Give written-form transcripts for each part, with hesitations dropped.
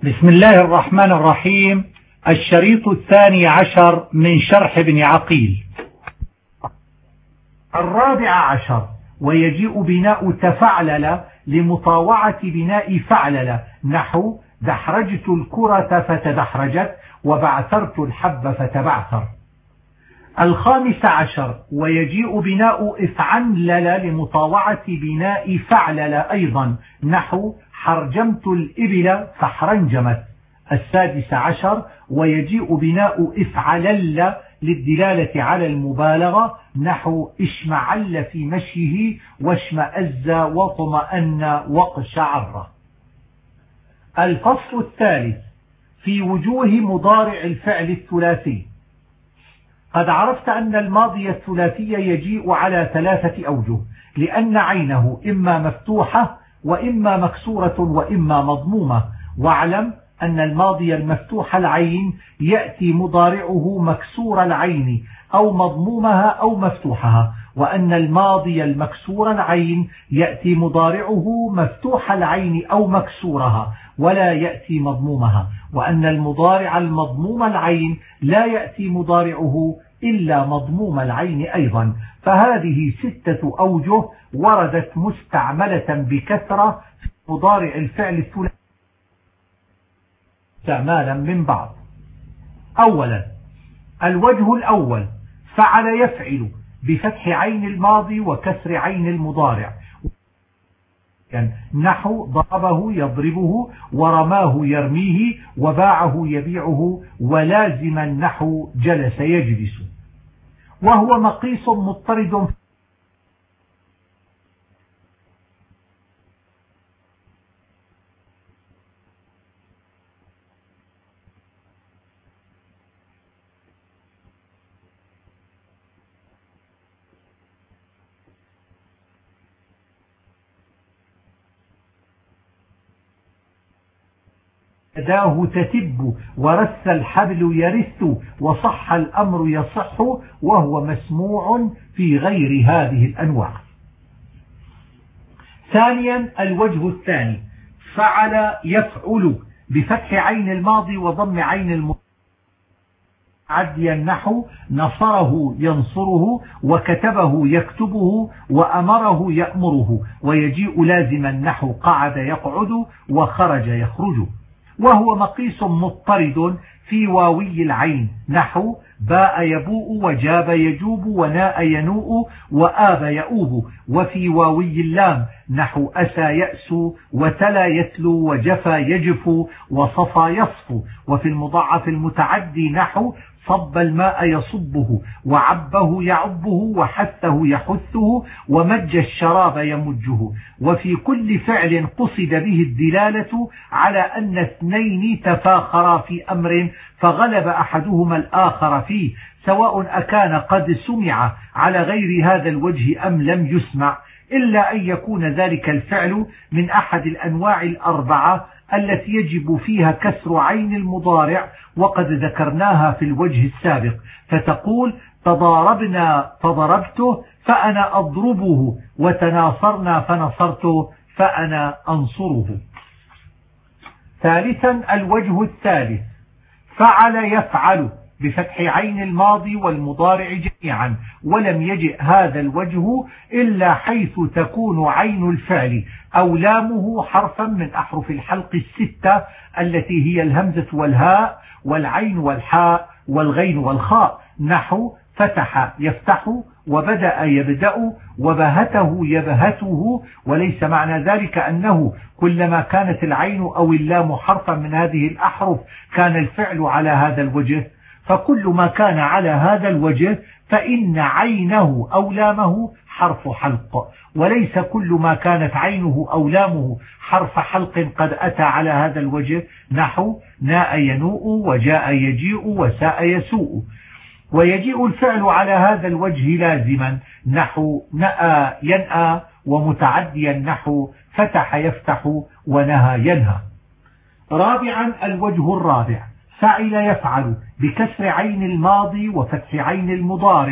بسم الله الرحمن الرحيم. الشريط الثاني عشر من شرح ابن عقيل. الرابع عشر: ويجيء بناء تفعلل لمطاوعة بناء فعلل، نحو دحرجت الكرة فتدحرجت، وبعثرت الحب فتبعثر. الخامس عشر: ويجيء بناء افعنلل لمطاوعة بناء فعلل أيضا، نحو حرجمت الإبل فحرنجمت. السادس عشر: ويجيء بناء افعلل للدلالة على المبالغة، نحو اشمعل في مشيه واشمأز وطمأن وقشعر. الفصل الثالث في وجوه مضارع الفعل الثلاثي. قد عرفت أن الماضي الثلاثي يجيء على ثلاثة أوجه، لأن عينه إما مفتوحة وإما مكسورة وإما مضمومة. واعلم أن الماضي المفتوح العين يأتي مضارعه مكسور العين أو مضمومها أو مفتوحها، وأن الماضي المكسور العين يأتي مضارعه مفتوح العين أو مكسورها ولا يأتي مضمومها، وأن المضارع المضموم العين لا يأتي مضارعه إلا مضموم العين أيضا. فهذه ستة أوجه وردت مستعملة بكثرة في مضارع الفعل الثلاثي استعمالا من بعض. أولا: الوجه الأول فعل يفعل بفتح عين الماضي وكسر عين المضارع، نحو ضربه يضربه ورماه يرميه وباعه يبيعه ولازما نحو جلس يجلس. وهو مقيس مضطرد يداه تتب ورث الحبل يرث وصح الأمر يصح، وهو مسموع في غير هذه الأنواع. ثانيا: الوجه الثاني فعل يفعل بفتح عين الماضي وضم عين المضارع عديا، نحو نصره ينصره وكتبه يكتبه وأمره يأمره، ويجيء لازما نحو قعد يقعد وخرج يخرج. وهو مقيس مضطرد في واوي العين، نحو باء يبوء وجاب يجوب وناء ينوء وآب يؤوب. وفي واوي اللام، نحو أسى يأسو وتلا يتلو وجفى يجف وصفى يصف. وفي المضاعف المتعدي، نحو صب الماء يصبه وعبه يعبه وحثه يحثه ومج الشراب يمجه. وفي كل فعل قصد به الدلالة على أن اثنين تفاخرا في أمر فغلب أحدهما الآخر فيه، سواء أكان قد سمع على غير هذا الوجه أم لم يسمع، إلا أن يكون ذلك الفعل من أحد الأنواع الأربعة التي يجب فيها كسر عين المضارع، وقد ذكرناها في الوجه السابق. فتقول: تضاربنا فضربته فأنا أضربه، وتناصرنا فنصرته فأنا أنصره. ثالثا: الوجه الثالث فعل يفعل بفتح عين الماضي والمضارع جميعا، ولم يجئ هذا الوجه إلا حيث تكون عين الفعل أو لامه حرفا من أحرف الحلق الستة التي هي الهمزة والهاء والعين والحاء والغين والخاء، نحو فتح يفتح وبدأ يبدأ وبهته يبهته. وليس معنى ذلك أنه كلما كانت العين أو اللام حرفا من هذه الأحرف كان الفعل على هذا الوجه، فكل ما كان على هذا الوجه فإن عينه أو لامه حرف حلق، وليس كل ما كانت عينه أو لامه حرف حلق قد أتى على هذا الوجه، نحو ناء ينوء وجاء يجيء وساء يسوء. ويجيء الفعل على هذا الوجه لازما، نحو نأى ينأى، ومتعديا نحو فتح يفتح ونهى ينهى. رابعا: الوجه الرابع فعل يفعل بكسر عين الماضي وفتح عين المضارع،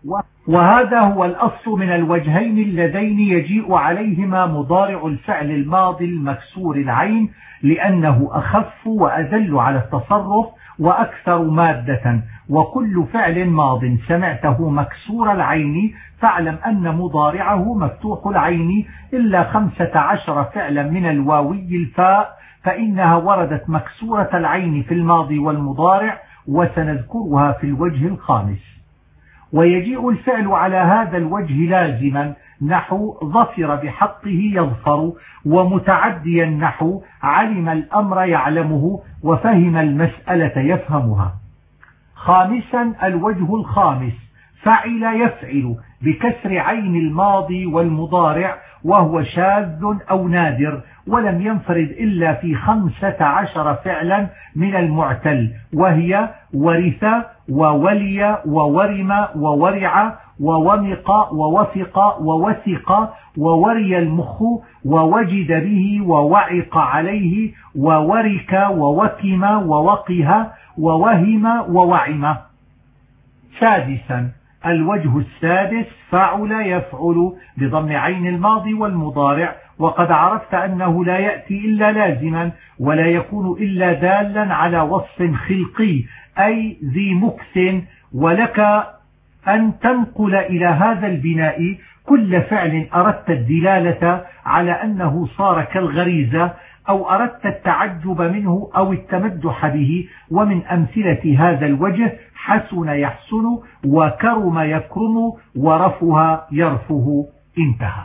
وهذا هو الأصل من الوجهين اللذين يجيء عليهما مضارع الفعل الماضي المكسور العين، لأنه أخف وأدل على التصرف وأكثر مادة. وكل فعل ماض سمعته مكسور العين فاعلم أن مضارعه مفتوح العين إلا 15 فعلا من الواوي الفاء، فإنها وردت مكسورة العين في الماضي والمضارع، وسنذكرها في الوجه الخامس. ويجيء الفعل على هذا الوجه لازما نحو ظفر بحقه يظفر، ومتعديا نحو علم الأمر يعلمه، وفهم المسألة يفهمها. خامسا الوجه الخامس فعل يفعل بكسر عين الماضي والمضارع، وهو شاذ أو نادر، ولم ينفرد إلا في 15 فعلا من المعتل، وهي ورث وولي وورم وورع وومق ووفق ووثق ووري المخ ووجد به ووعق عليه وورك ووكم ووقه ووهم ووعم. سادسا الوجه السادس فعل يفعل بضم عين الماضي والمضارع، وقد عرفت أنه لا يأتي إلا لازما، ولا يكون إلا دالا على وصف خلقي أي ذي مكث، ولك أن تنقل إلى هذا البناء كل فعل أردت الدلالة على أنه صار كالغريزة، أو أردت التعجب منه أو التمدح به. ومن أمثلة هذا الوجه حسن يحسن، وكرم يكرم، ورفه يرفه. انتهى.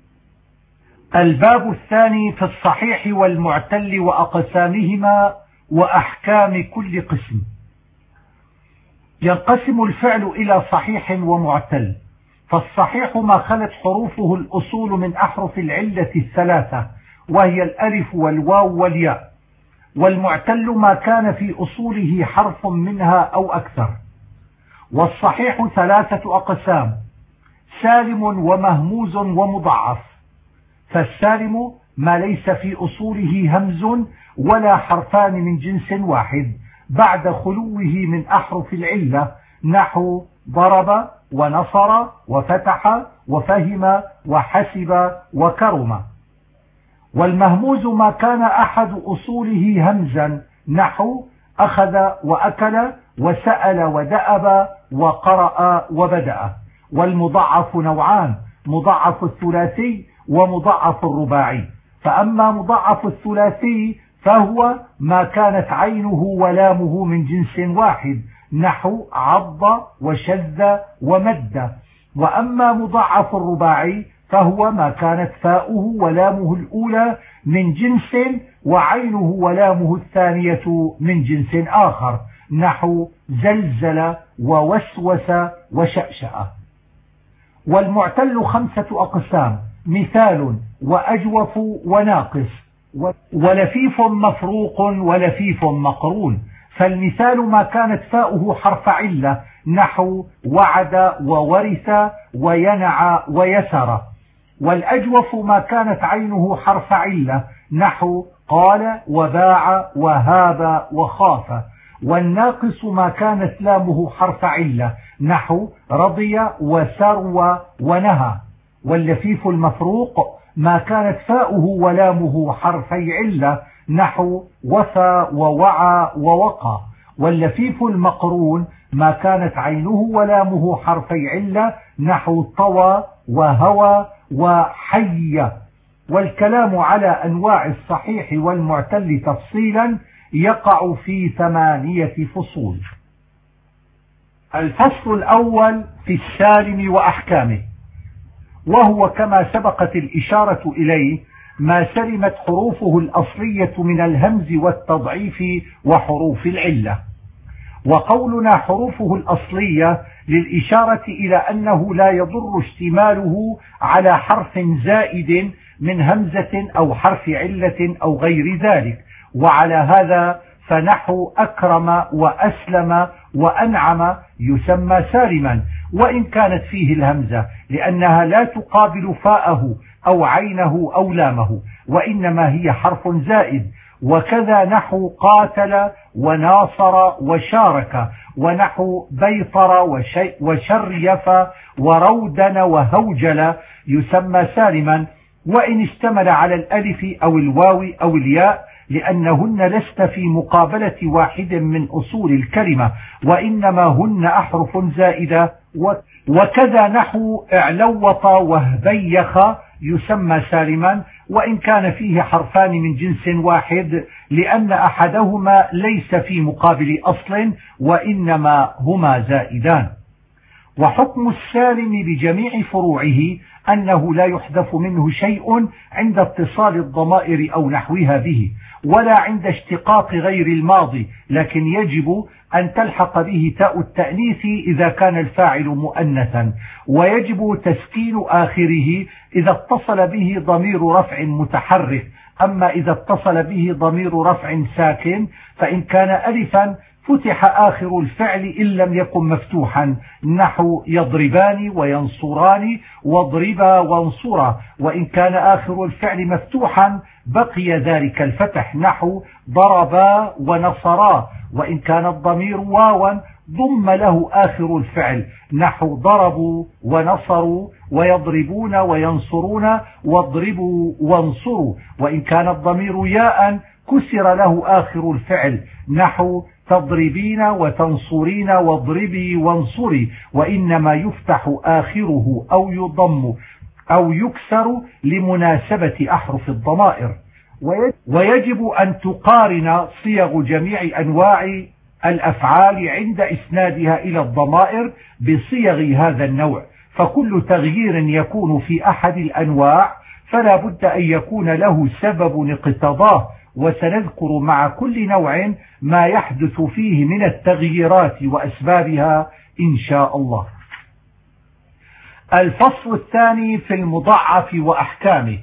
الباب الثاني في الصحيح والمعتل وأقسامهما وأحكام كل قسم. ينقسم الفعل إلى صحيح ومعتل. فالصحيح ما خلت حروفه الأصول من أحرف العلة الثلاثة، وهي الألف والواو والياء. والمعتل ما كان في أصوله حرف منها أو أكثر. والصحيح 3 أقسام: سالم ومهموز ومضعف. فالسالم ما ليس في أصوله همز ولا حرفان من جنس واحد بعد خلوه من أحرف العلة، نحو ضرب ونصر وفتح وفهم وحسب وكرم. والمهموز ما كان أحد أصوله همزا، نحو أخذ وأكل وسأل ودأب وقرأ وبدأ. والمضعف نوعان: مضعف الثلاثي ومضعف الرباعي. فأما مضعف الثلاثي فهو ما كانت عينه ولامه من جنس واحد، نحو عض وشذ ومد. وأما مضعف الرباعي فهو ما كانت فاؤه ولامه الأولى من جنس، وعينه ولامه الثانية من جنس آخر، نحو زلزل ووسوس وشأشأ. والمعتل 5 أقسام: مثال وأجوف وناقص، ولفيف مفروق ولفيف مقرون. فالمثال ما كانت فاؤه حرف علة، نحو وعد وورث وينع ويسر. والأجوف ما كانت عينه حرف علة، نحو قال وباع وهاب وخاف. والناقص ما كانت لامه حرف علة، نحو رضي وسرو ونهى. واللفيف المفروق ما كانت فاؤه ولامه حرفي علة، نحو وفى ووعى ووقى. واللفيف المقرون ما كانت عينه ولامه حرفي علة، نحو طوى وهوى وحي. والكلام على أنواع الصحيح والمعتل تفصيلا يقع في 8 فصول. الفصل الأول في السالم وأحكامه، وهو كما سبقت الإشارة إليه ما سلمت حروفه الأصلية من الهمز والتضعيف وحروف العلة. وقولنا حروفه الأصلية للإشارة إلى أنه لا يضر اشتماله على حرف زائد من همزة أو حرف علة أو غير ذلك. وعلى هذا فنحو أكرم وأسلم وأنعم يسمى سالما، وإن كانت فيه الهمزة، لأنها لا تقابل فاءه أو عينه أو لامه، وإنما هي حرف زائد. وكذا نحو قاتل وناصر وشارك، ونحو بيطر وشريف ورودن وهوجل يسمى سالما، وإن اشتمل على الألف أو الواو أو الياء، لأنهن لست في مقابلة واحد من أصول الكلمة، وإنما هن أحرف زائدة. وكذا نحو اعلوط وهبيخ يسمى سالما، وإن كان فيه حرفان من جنس واحد، لأن أحدهما ليس في مقابل أصل، وإنما هما زائدان. وحكم السالم بجميع فروعه أنه لا يحذف منه شيء عند اتصال الضمائر أو نحوها به، ولا عند اشتقاق غير الماضي، لكن يجب أن تلحق به تاء التأنيث إذا كان الفاعل مؤنثا، ويجب تسكين آخره إذا اتصل به ضمير رفع متحرك. أما إذا اتصل به ضمير رفع ساكن فإن كان ألفا فتح آخر الفعل إن لم يكن مفتوحا، نحو يضربان وينصران واضربا وانصرا، وإن كان آخر الفعل مفتوحا بقي ذلك الفتح، نحو ضربا ونصرا، وإن كان الضمير واوا ضم له آخر الفعل، نحو ضربوا ونصروا ويضربون وينصرون واضربوا وانصروا، وإن كان الضمير ياء كسر له آخر الفعل، نحو تضربين وتنصرين واضربي وانصري، وإنما يفتح آخره أو يضم أو يكسر لمناسبة أحرف الضمائر. ويجب أن تقارن صيغ جميع أنواع الأفعال عند إسنادها إلى الضمائر بصيغ هذا النوع، فكل تغيير يكون في أحد الأنواع فلا بد أن يكون له سبب اقتضاه، وسنذكر مع كل نوع ما يحدث فيه من التغييرات وأسبابها إن شاء الله. الفصل الثاني في المضاعف وأحكامه.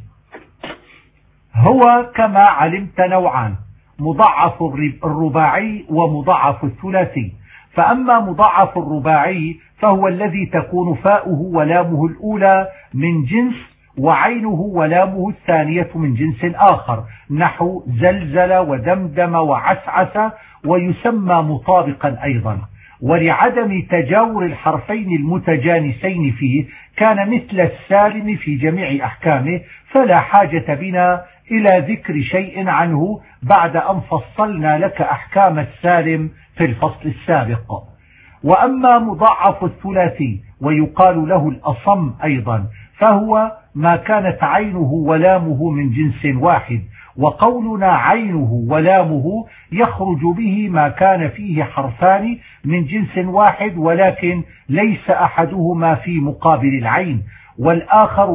هو كما علمت نوعان: مضاعف الرباعي ومضاعف الثلاثي. فأما مضاعف الرباعي فهو الذي تكون فاؤه ولامه الأولى من جنس وعينه ولامه الثانية من جنس آخر، نحو زلزل ودمدم وعسعس، ويسمى مطابقا أيضا. ولعدم تجاور الحرفين المتجانسين فيه كان مثل السالم في جميع أحكامه، فلا حاجة بنا إلى ذكر شيء عنه بعد أن فصلنا لك أحكام السالم في الفصل السابق. وأما مضاعف الثلاثي ويقال له الأصم أيضا، فهو ما كانت عينه ولامه من جنس واحد، وقولنا عينه ولامه يخرج به ما كان فيه حرفان من جنس واحد ولكن ليس أحدهما في مقابل العين والآخر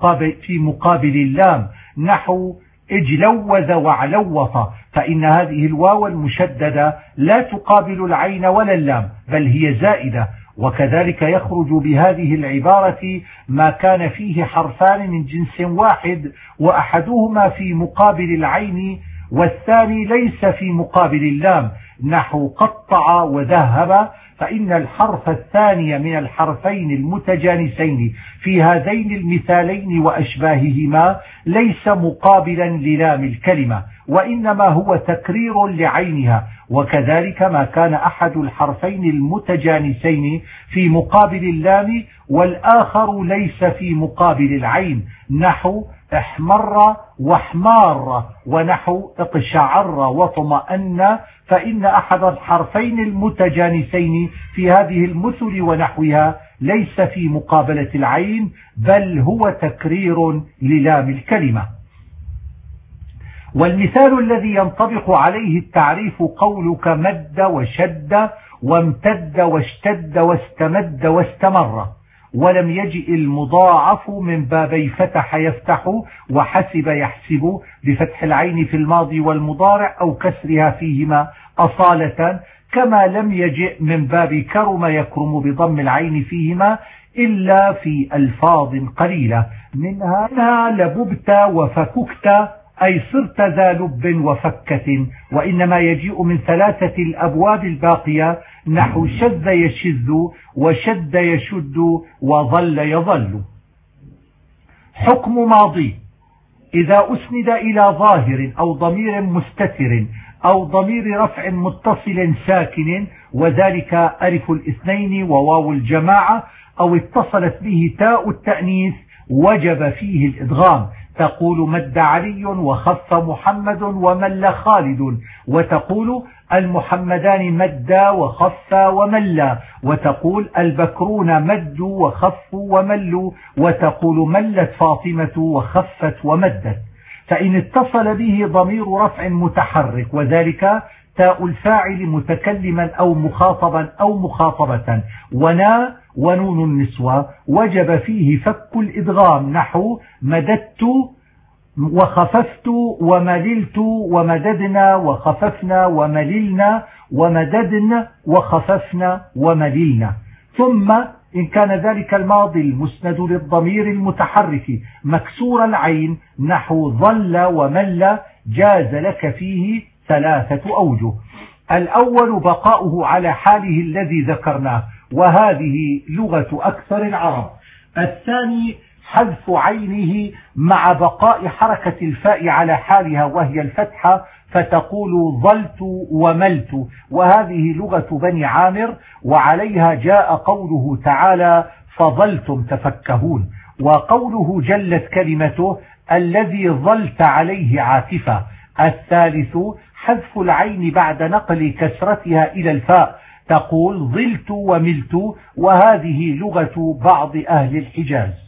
في مقابل اللام، نحو اجلوذ وعلوط، فإن هذه الواو المشددة لا تقابل العين ولا اللام بل هي زائدة. وكذلك يخرج بهذه العبارة ما كان فيه حرفان من جنس واحد وأحدهما في مقابل العين والثاني ليس في مقابل اللام، نحو قطع وذهب، فإن الحرف الثاني من الحرفين المتجانسين في هذين المثالين وأشباههما ليس مقابلا للام الكلمة، وإنما هو تكرير لعينها. وكذلك ما كان أحد الحرفين المتجانسين في مقابل اللام والآخر ليس في مقابل العين، نحو احمر واحمار، ونحو اقشعر وطمأن، فإن أحد الحرفين المتجانسين في هذه المثل ونحوها ليس في مقابلة العين بل هو تكرير للام الكلمة. والمثال الذي ينطبق عليه التعريف قولك مد وشد وامتد واشتد واستمد واستمر. ولم يجئ المضاعف من بابي فتح يفتح وحسب يحسب بفتح العين في الماضي والمضارع أو كسرها فيهما أصالة، كما لم يجئ من باب كرم يكرم بضم العين فيهما إلا في ألفاظ قليلة، منها لببت وفككت أي صرت ذا لب وفكة، وإنما يجيء من ثلاثة الأبواب الباقية، نحو شذ يشذ وشد يشد وظل يظل. حكم ماضي. إذا أسند إلى ظاهر أو ضمير مستتر أو ضمير رفع متصل ساكن وذلك ألف الاثنين وواو الجماعة أو اتصلت به تاء التأنيث وجب فيه الإدغام. تقول مد علي وخف محمد ومل خالد، وتقول المحمدان مدا وخف وملا، وتقول البكرون مدوا وخفوا وملوا، وتقول ملت فاطمة وخفت ومدت. فإن اتصل به ضمير رفع متحرك وذلك تاء الفاعل متكلما أو مخاطبا أو مخاطبة ونا ونون النسوة وجب فيه فك الإدغام، نحو مددت وخففت ومللت ومددنا وخففنا ومللنا ومددنا وخففنا ومللنا. ثم إن كان ذلك الماضي المسند للضمير المتحرك مكسور العين نحو ظل ومل جاز لك فيه ثلاثة أوجه. الأول بقاؤه على حاله الذي ذكرناه وهذه لغة أكثر العرب. الثاني حذف عينه مع بقاء حركة الفاء على حالها وهي الفتحة فتقول ظلت وملت، وهذه لغة بني عامر وعليها جاء قوله تعالى فظلتم تفكهون، وقوله جلت كلمته الذي ظلت عليه عاكفة. الثالث حذف العين بعد نقل كسرتها إلى الفاء تقول ظلت وملت، وهذه لغة بعض أهل الحجاز.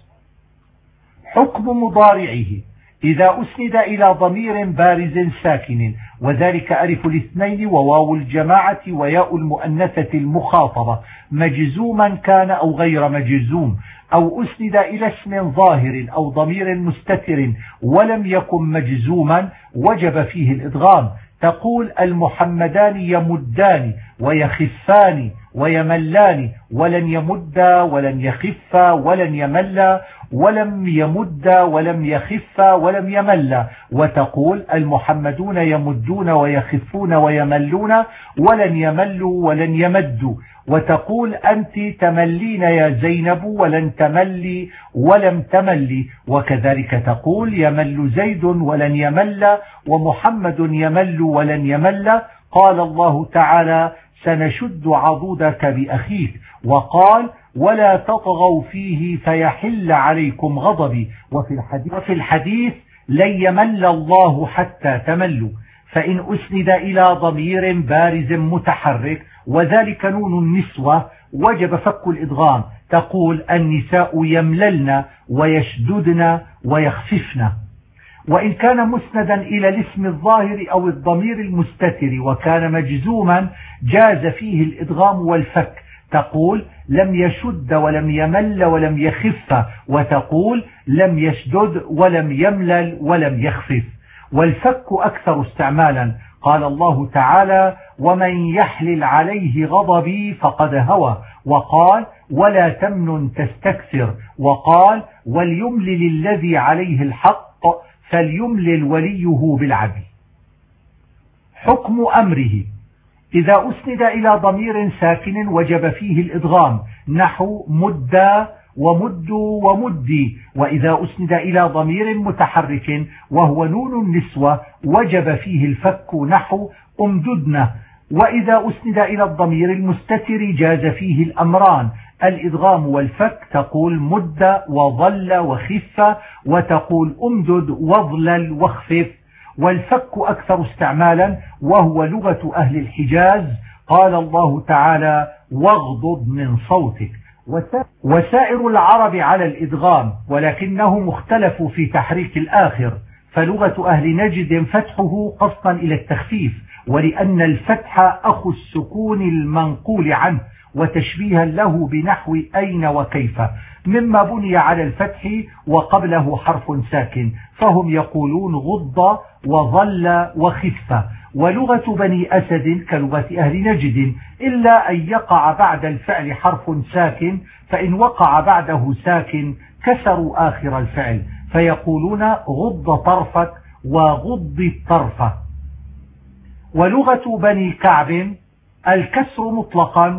حكم مضارعه إذا أسند إلى ضمير بارز ساكن وذلك ألف الاثنين وواو الجماعة وياء المؤنثة المخاطبة مجزوما كان أو غير مجزوم، أو أسند إلى اسم ظاهر أو ضمير مستتر ولم يكن مجزوما وجب فيه الإدغام. تقول المحمدان يمدان ويخفان ويملان، ولن يمدا ولن يخفا ولن يملا ولم يمدا ولم يخفا ولم يملا، وتقول المحمدون يمدون ويخفون ويملون ولن يملوا ولن يمدوا، وتقول أنت تملين يا زينب ولن تملي ولم تملي، وكذلك تقول يمل زيد ولن يمل ومحمد يمل ولن يمل. قال الله تعالى سنشد عضدك بأخيك، وقال ولا تطغوا فيه فيحل عليكم غضبي، وفي الحديث لن يمل الله حتى تملوا. فإن أسند إلى ضمير بارز متحرك وذلك نون النسوة وجب فك الإدغام. تقول النساء يمللن ويشددن ويخففن. وإن كان مسندا إلى الاسم الظاهر أو الضمير المستتر وكان مجزوما جاز فيه الإدغام والفك. تقول لم يشد ولم يمل ولم يخف، وتقول لم يشدد ولم يملل ولم يخفف. والفك أكثر استعمالا. قال الله تعالى ومن يحلل عليه غضبي فقد هوى، وقال ولا تمنن تستكثر، وقال وليملل الذي عليه الحق فليملل وليه بالعدل. حكم أمره إذا أسند إلى ضمير ساكن وجب فيه الإدغام، نحو مدّا ومدّوا ومدّي. وإذا أسند إلى ضمير متحرك وهو نون النسوة وجب فيه الفك، نحو أمددنا. وإذا أسند إلى الضمير المستتر جاز فيه الأمران الإدغام والفك. تقول مد وظل وخف، وتقول أمدد وظلل واخفف. والفك أكثر استعمالا وهو لغة أهل الحجاز. قال الله تعالى واغضض من صوتك. وسائر العرب على الإدغام، ولكنهم اختلفوا في تحريك الآخر، فلغة أهل نجد فتحه قصدا إلى التخفيف، ولأن الفتح أخو السكون المنقول عنه وتشبيها له بنحو أين وكيف، مما بني على الفتح وقبله حرف ساكن، فهم يقولون غض وظل وخف. ولغة بني أسد كلغة أهل نجد، إلا أن يقع بعد الفعل حرف ساكن، فإن وقع بعده ساكن كسروا آخر الفعل فيقولون غض طرفك وغض الطرفة. ولغة بني كعب الكسر مطلقا،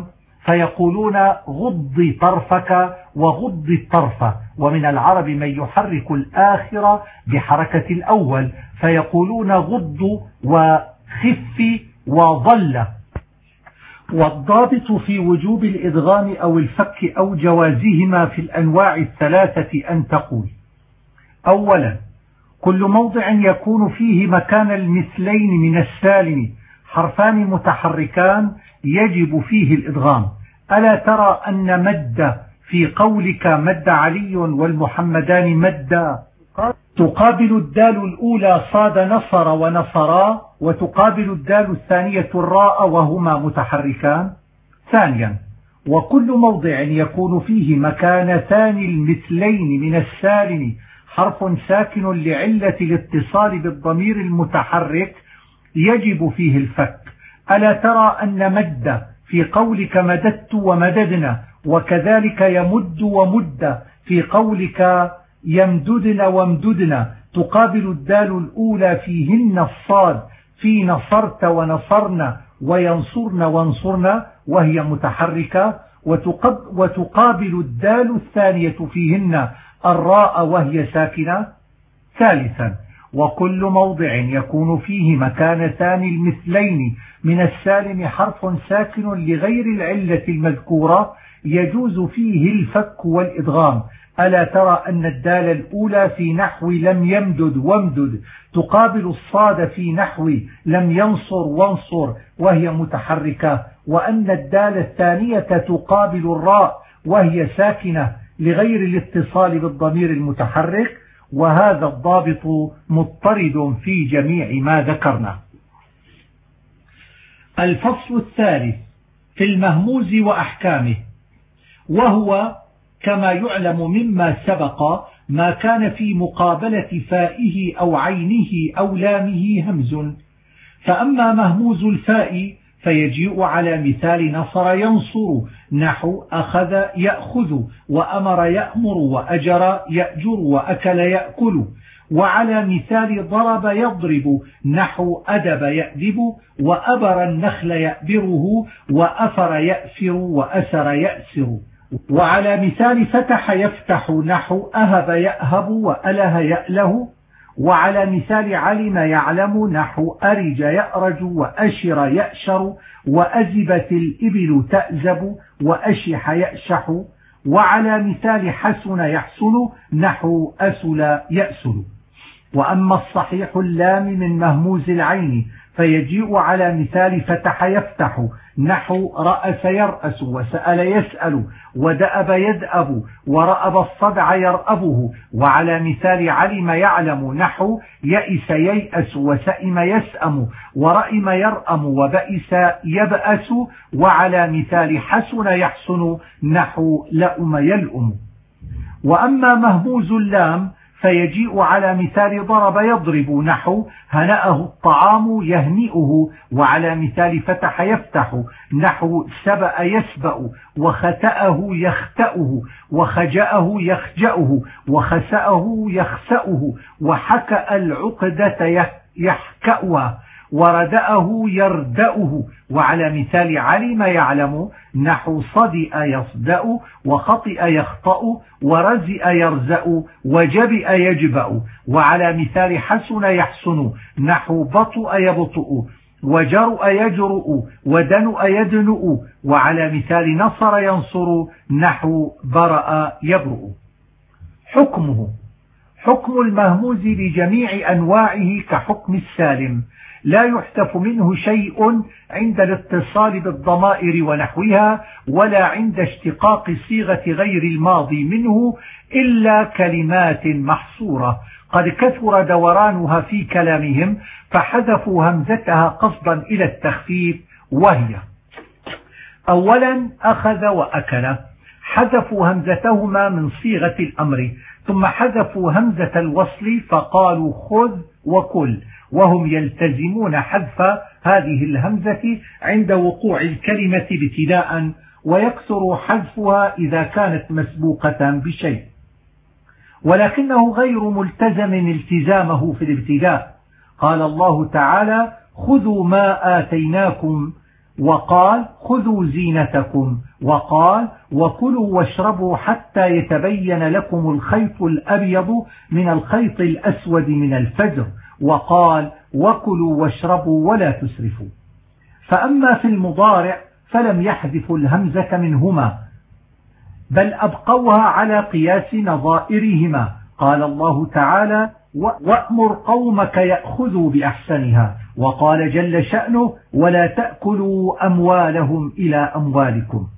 فيقولون غض طرفك وغض الطرف. ومن العرب من يحرك الآخر بحركة الأول فيقولون غض وخف وظل. والضابط في وجوب الإدغام أو الفك أو جوازهما في الأنواع الثلاثة أن تقول: أولا، كل موضع يكون فيه مكان المثلين من السالم حرفان متحركان يجب فيه الإدغام. ألا ترى أن مد في قولك مد علي والمحمدان مد تقابل الدال الأولى صاد نصر ونصرا، وتقابل الدال الثانية الراء وهما متحركان. ثانيا، وكل موضع يكون فيه مكانتان المثلين من السالم حرف ساكن لعلة الاتصال بالضمير المتحرك يجب فيه الفك. ألا ترى أن مد في قولك مددت ومددنا، وكذلك يمد ومد في قولك يمددن وامددنا، تقابل الدال الأولى فيهن الصاد في نصرت ونصرنا وينصرن وانصرنا وهي متحركة، وتقابل الدال الثانية فيهن الراء وهي ساكنة. ثالثا، وكل موضع يكون فيه مكانتان المثلين من السالم حرف ساكن لغير العلة المذكورة يجوز فيه الفك والإدغام. ألا ترى أن الدال الأولى في نحو لم يمدد وامدد تقابل الصاد في نحو لم ينصر وانصر وهي متحركة، وأن الدال الثانية تقابل الراء وهي ساكنة لغير الاتصال بالضمير المتحرك. وهذا الضابط مضطرد في جميع ما ذكرنا. الفصل الثالث في المهموز وأحكامه، وهو كما يعلم مما سبق ما كان في مقابلة فائه أو عينه أو لامه همز. فأما مهموز الفاء فيجيء على مثال نصر ينصر نحو أخذ يأخذ وأمر يأمر وأجر يأجر وأكل يأكل، وعلى مثال ضرب يضرب نحو أدب يأدب وأبر النخل يأبره وأفر يأفر وأسر يأسر، وعلى مثال فتح يفتح نحو أهب يأهب وأله يأله، وعلى مثال علم يعلم نحو أرج يأرج وأشر يأشر وأزبت الإبل تأزب وأشح يأشح، وعلى مثال حسن يحسن نحو أسل يأسل. وأما الصحيح اللام من مهموز العين فيجيء على مثال فتح يفتح نحو رأس يرأس وسأل يسأل ودأب يدأب ورأب الصدع يرأبه، وعلى مثال علم يعلم نحو يئس ييأس وسئم يسأم ورئم يرأم وبئس يبأس، وعلى مثال حسن يحسن نحو لأم يلأم. وأما مهموز اللام فيجيء على مثال ضرب يضرب نحو هنأه الطعام يهنئه، وعلى مثال فتح يفتح نحو سبأ يسبأ وختأه يختأه وخجأه يخجأه وخسأه يخسأه وحكأ العقدة يحكأها وردأه يردأه، وعلى مثال علم يعلم نحو صدئ يصدأ وخطئ يخطأ ورزئ يرزأ وجبئ يجبأ، وعلى مثال حسن يحسن نحو بطئ يبطئ وجرؤ يجرؤ ودنؤ يدنؤ، وعلى مثال نصر ينصر نحو برأ يبرؤ. حكمه: حكم المهموز بجميع أنواعه كحكم السالم، لا يحتف منه شيء عند الاتصال بالضمائر ونحوها ولا عند اشتقاق صيغة غير الماضي منه إلا كلمات محصورة قد كثر دورانها في كلامهم فحذفوا همزتها قصدا إلى التخفيف، وهي: أولا أخذ وأكل، حذفوا همزتهما من صيغة الأمر، ثم حذفوا همزة الوصل فقالوا خذ وكل، وهم يلتزمون حذف هذه الهمزة عند وقوع الكلمة ابتداء، ويكثر حذفها إذا كانت مسبوقة بشيء، ولكنه غير ملتزم التزامه في الابتداء. قال الله تعالى: خذوا ما آتيناكم وقال خذوا زينتكم، وقال وكلوا واشربوا حتى يتبين لكم الخيط الأبيض من الخيط الأسود من الفجر، وقال وكلوا واشربوا ولا تسرفوا. فأما في المضارع فلم يحذفوا الهمزة منهما، بل أبقوها على قياس نظائرهما. قال الله تعالى وأمر قومك يأخذوا بأحسنها، وقال جل شأنه ولا تأكلوا أموالهم إلى أموالكم.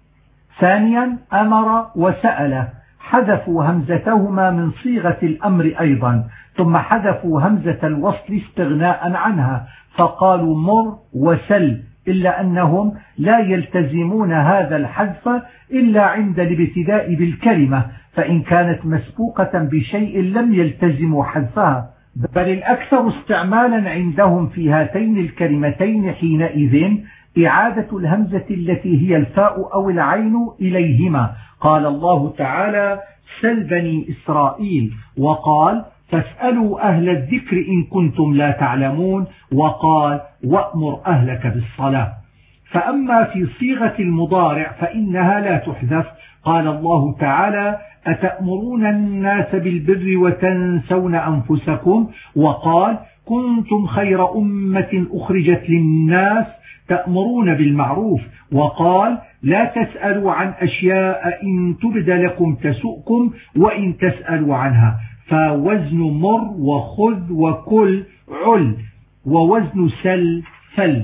ثانيا أمر وسأل، حذفوا همزتهما من صيغة الأمر أيضا، ثم حذفوا همزة الوصل استغناء عنها فقالوا مر وسل، إلا أنهم لا يلتزمون هذا الحذف إلا عند الابتداء بالكلمة، فإن كانت مسبوقة بشيء لم يلتزموا حذفها، بل الأكثر استعمالا عندهم في هاتين الكلمتين حينئذ إعادة الهمزة التي هي الفاء أو العين إليهما. قال الله تعالى سل بني إسرائيل، وقال فاسألوا أهل الذكر إن كنتم لا تعلمون، وقال وأمر أهلك بالصلاة. فأما في صيغة المضارع فإنها لا تحذف. قال الله تعالى أتأمرون الناس بالبر وتنسون أنفسكم، وقال كنتم خير أمة أخرجت للناس تأمرون بالمعروف، وقال لا تسألوا عن أشياء إن تبد لكم تسؤكم وإن تسألوا عنها. فوزن مر وخذ وكل عل، ووزن سل فل.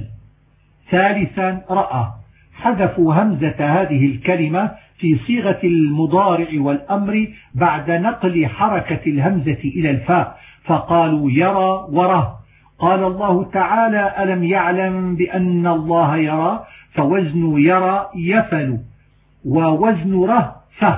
ثالثا رأى، حذفوا همزة هذه الكلمة في صيغة المضارع والأمر بعد نقل حركة الهمزة إلى الفاء، فقالوا يرى وره. قال الله تعالى ألم يعلم بأن الله يرى، فوزن يرى يفل، ووزن ره فه.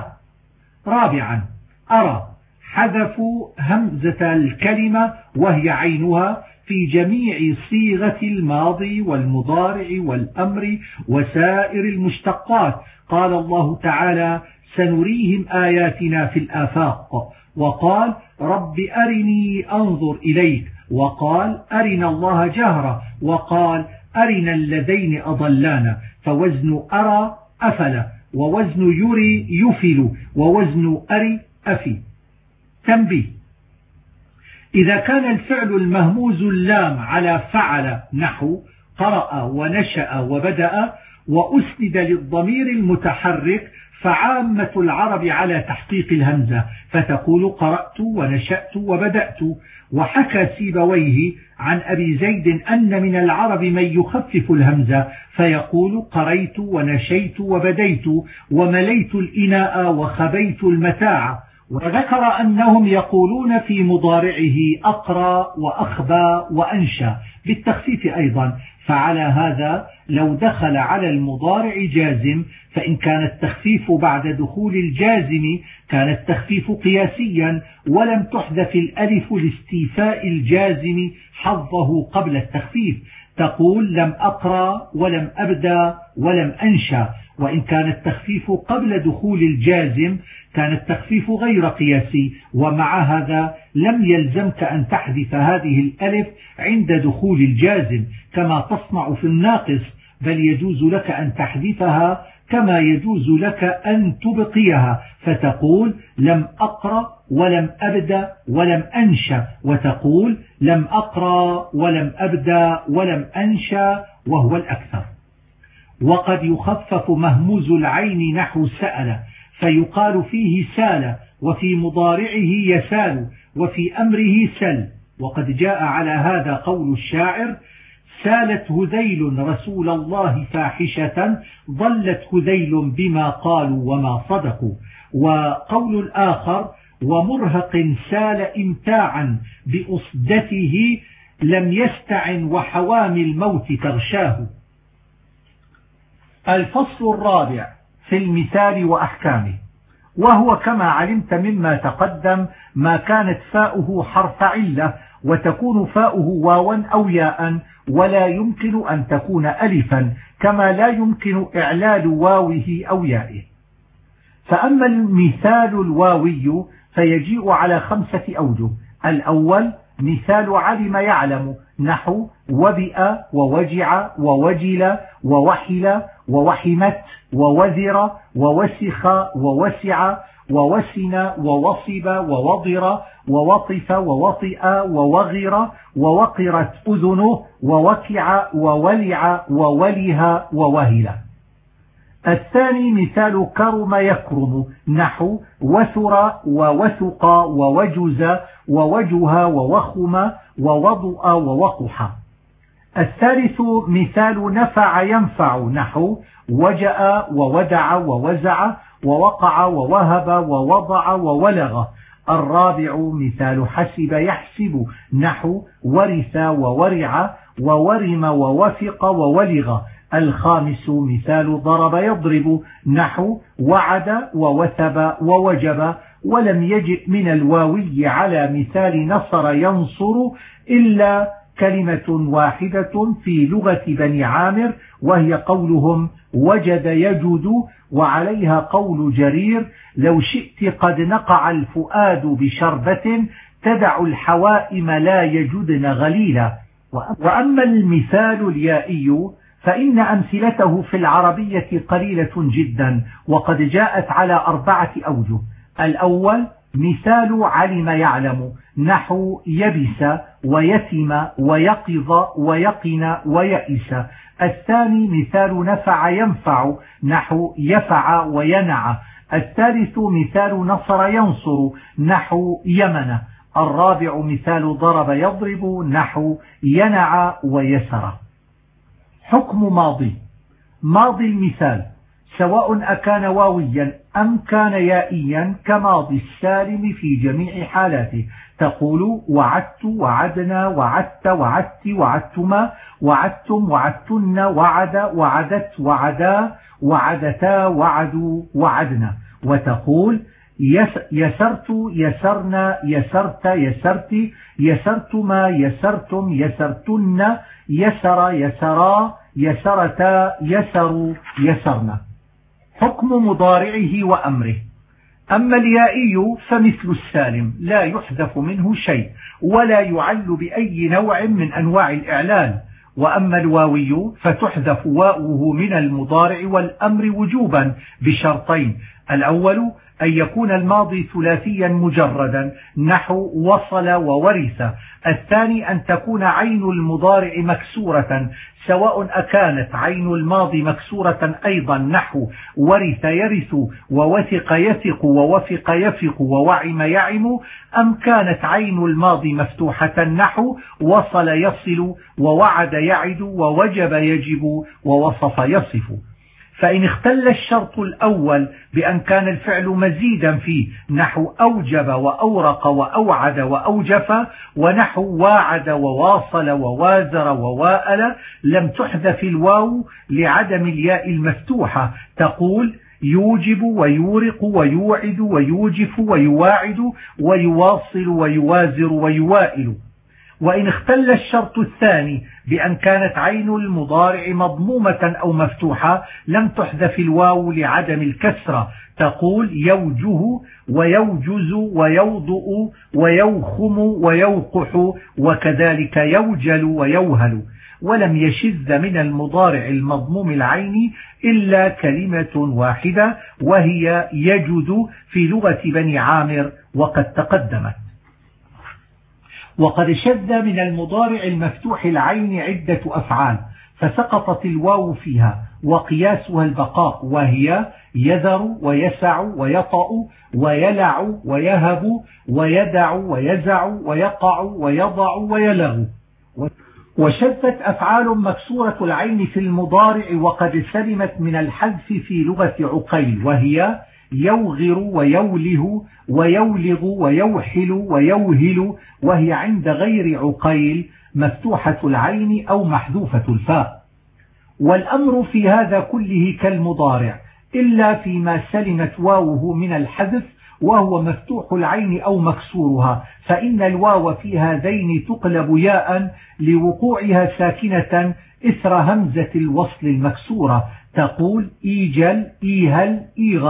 رابعا أرى، حذفوا همزة الكلمة وهي عينها في جميع صيغة الماضي والمضارع والأمر وسائر المشتقات. قال الله تعالى سنريهم آياتنا في الآفاق، وقال رب أرني أنظر إليك، وقال أرنا الله جهرة، وقال أرنا الذين أضلانا. فوزن أرى أفل، ووزن يري يفل، ووزن أري أفي. تنبيه: إذا كان الفعل المهموز اللام على فعل نحو قرأ ونشأ وبدأ وأسند للضمير المتحرك فعامة العرب على تحقيق الهمزة، فتقول قرأت ونشأت وبدأت. وحكى سيبويه عن أبي زيد أن من العرب من يخفف الهمزة فيقول قريت ونشيت وبديت ومليت الإناء وخبيت المتاع. وذكر أنهم يقولون في مضارعه أقرى وأخبى وأنشى بالتخفيف أيضا. فعلى هذا لو دخل على المضارع جازم فإن كان التخفيف بعد دخول الجازم كان التخفيف قياسيا ولم تحذف الألف لاستيفاء الجازم حظه قبل التخفيف، تقول لم أقرأ ولم أبدأ ولم أنشأ. وإن كان التخفيف قبل دخول الجازم كان التخفيف غير قياسي، ومع هذا لم يلزمك أن تحذف هذه الألف عند دخول الجازم كما تصنع في الناقص، بل يجوز لك أن تحذفها كما يجوز لك أن تبقيها، فتقول لم أقرأ ولم أبدأ ولم أنشأ، وتقول لم أقرأ ولم أبدأ ولم أنشأ، وهو الأكثر. وقد يخفف مهموز العين نحو سأل فيقال فيه سال، وفي مضارعه يسال، وفي أمره سل. وقد جاء على هذا قول الشاعر سالت هذيل رسول الله فاحشة ضلت هذيل بما قالوا وما صدقوا. وقول الآخر ومرهق سال إمتاعا بأصدته لم يستعن وحوامي الموت تغشاه. الفصل الرابع في المثال وأحكامه، وهو كما علمت مما تقدم ما كانت فاؤه حرف علة وتكون فاؤه واوا أو ياء، ولا يمكن أن تكون ألفا كما لا يمكن إعلال واوه أو يائه. فأما المثال الواوي فيجيء على 5 أوجه. الأول مثال علم يعلم نحو وبئ ووجع ووجل ووحل ووحمت ووذر ووسخ ووسع ووسن ووصب ووضر ووطف ووطئ ووغر ووقرت أذنه ووكع وولع ووله ووهل. الثاني مثال كرم يكرم نحو وثر ووثق ووجز ووجه ووخم ووضؤ ووقح. الثالث مثال نفع ينفع نحو وجأ وودع ووزع ووقع ووهب ووضع وولغ. الرابع مثال حسب يحسب نحو ورث وورع وورم ووفق وولغ. الخامس مثال ضرب يضرب نحو وعد ووثب ووجب. ولم يجئ من الواوي على مثال نصر ينصر إلا كلمة واحدة في لغة بني عامر، وهي قولهم وجد يجد، وعليها قول جرير لو شئت قد نقع الفؤاد بشربة تدع الحوائم لا يجدن غليلا. وأما المثال اليائي فإن أمثلته في العربية قليلة جدا، وقد جاءت على 4 أوجه. الأول مثال علم يعلم نحو يبس ويتم ويقظ ويقن ويئس. الثاني مثال نفع ينفع نحو يفع وينع. الثالث مثال نصر ينصر نحو يمن. الرابع مثال ضرب يضرب نحو ينع ويسر. حكم ماضي المثال سواء أكان واويا أم كان يائيا كماضي السالم في جميع حالاته. تقول وعدت وعدنا وعدت وعدت وعدتما وعدتم وعدتن وعد وعدت وعدا وعدتا وعدوا وعدنا. وتقول يسرت يسرنا يسرت يسرت يسرتما يسرتم يسرتن يسر يسرا يسرتا يسروا يسرنا. حكم مضارعه وأمره. أما اليائي فمثل السالم لا يحذف منه شيء ولا يعل بأي نوع من أنواع الإعلال. وأما الواوي فتحذف واؤه من المضارع والأمر وجوبا بشرطين: الأول أن يكون الماضي ثلاثيا مجردا نحو وصل وورث. الثاني أن تكون عين المضارع مكسورة سواء أكانت عين الماضي مكسورة أيضا نحو ورث يرث ووثق يثق ووفق يفق ووعم يعم، أم كانت عين الماضي مفتوحة نحو وصل يصل ووعد يعد ووجب يجب ووصف يصف. فإن اختل الشرط الأول بأن كان الفعل مزيدا فيه نحو أوجب وأورق وأوعد وأوجف ونحو واعد وواصل ووازر وواءل، لم تحذف الواو لعدم الياء المفتوحة. تقول يوجب ويورق ويوعد ويوجف ويواعد ويواصل ويوازر ويوائل. وإن اختل الشرط الثاني بأن كانت عين المضارع مضمومة أو مفتوحة لم تحذف الواو لعدم الكسرة. تقول يوجه ويوجز ويوضؤ ويوخم ويوقح وكذلك يوجل ويوهل. ولم يشذ من المضارع المضموم العين إلا كلمة واحدة وهي يجد في لغة بني عامر وقد تقدمت. وقد شذ من المضارع المفتوح العين عدة أفعال فسقطت الواو فيها وقياسها البقاء، وهي يذر ويسع ويطأ ويلع ويهب ويدع ويزع ويقع ويضع ويلغ. وشذت أفعال مكسورة العين في المضارع وقد سلمت من الحذف في لغة عقيل، وهي يوغر ويوله ويولغ ويوحل ويوهل، وهي عند غير عقيل مفتوحة العين أو محذوفة الفاء. والأمر في هذا كله كالمضارع إلا فيما سلمت واوه من الحذف وهو مفتوح العين أو مكسورها، فإن الواو في هذين تقلب ياء لوقوعها ساكنة إثر همزة الوصل المكسورة. تقول إيجل إيهل إيغر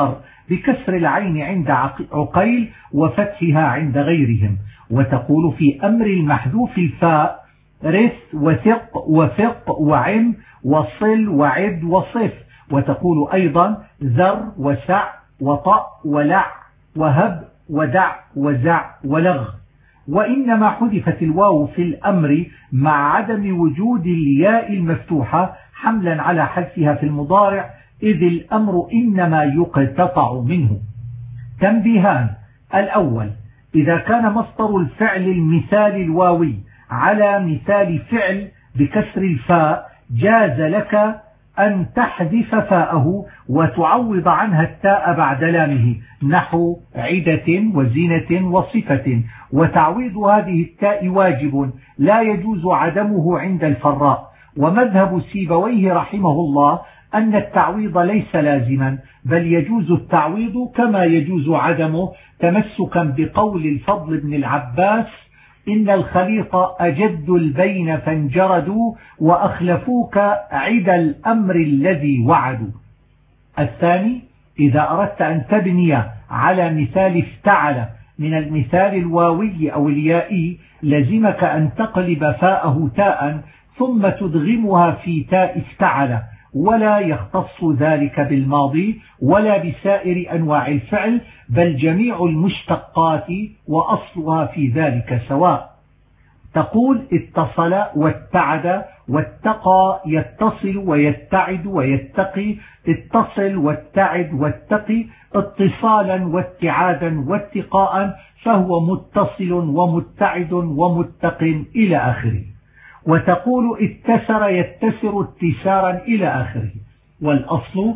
بكسر العين عند عقيل وفتحها عند غيرهم. وتقول في أمر المحذوف الفاء رث وثق وفق وعم وصل وعد وصف. وتقول أيضا ذر وسع وطأ ولع وهب ودع وزع ولغ. وإنما حذفت الواو في الأمر مع عدم وجود الياء المفتوحة حملا على حذفها في المضارع، إذ الأمر إنما يقتطع منه. تنبيهان: الأول، إذا كان مصدر الفعل المثال الواوي على مثال فعل بكسر الفاء جاز لك أن تحذف فاءه وتعوض عنها التاء بعد لامه، نحو عدة وزينة وصفة. وتعويض هذه التاء واجب لا يجوز عدمه عند الفراء. ومذهب سيبويه رحمه الله أن التعويض ليس لازما، بل يجوز التعويض كما يجوز عدمه، تمسكا بقول الفضل بن العباس: إن الخليط أجد البين فانجردوا وأخلفوك عد الأمر الذي وعدوا. الثاني، إذا أردت أن تبني على مثال افتعل من المثال الواوي أو اليائي لزمك أن تقلب فاءه تاء ثم تدغمها في تاء افتعل، ولا يختص ذلك بالماضي ولا بسائر أنواع الفعل، بل جميع المشتقات وأصلها في ذلك سواء. تقول اتصل واتعد واتقى يتصل ويتعد ويتقي، اتصل واتعد واتقي اتصالا واتعادا واتقاء، فهو متصل ومتعد ومتق إلى آخره. وتقول اتسر يتسر اتسارا إلى آخره. والأصل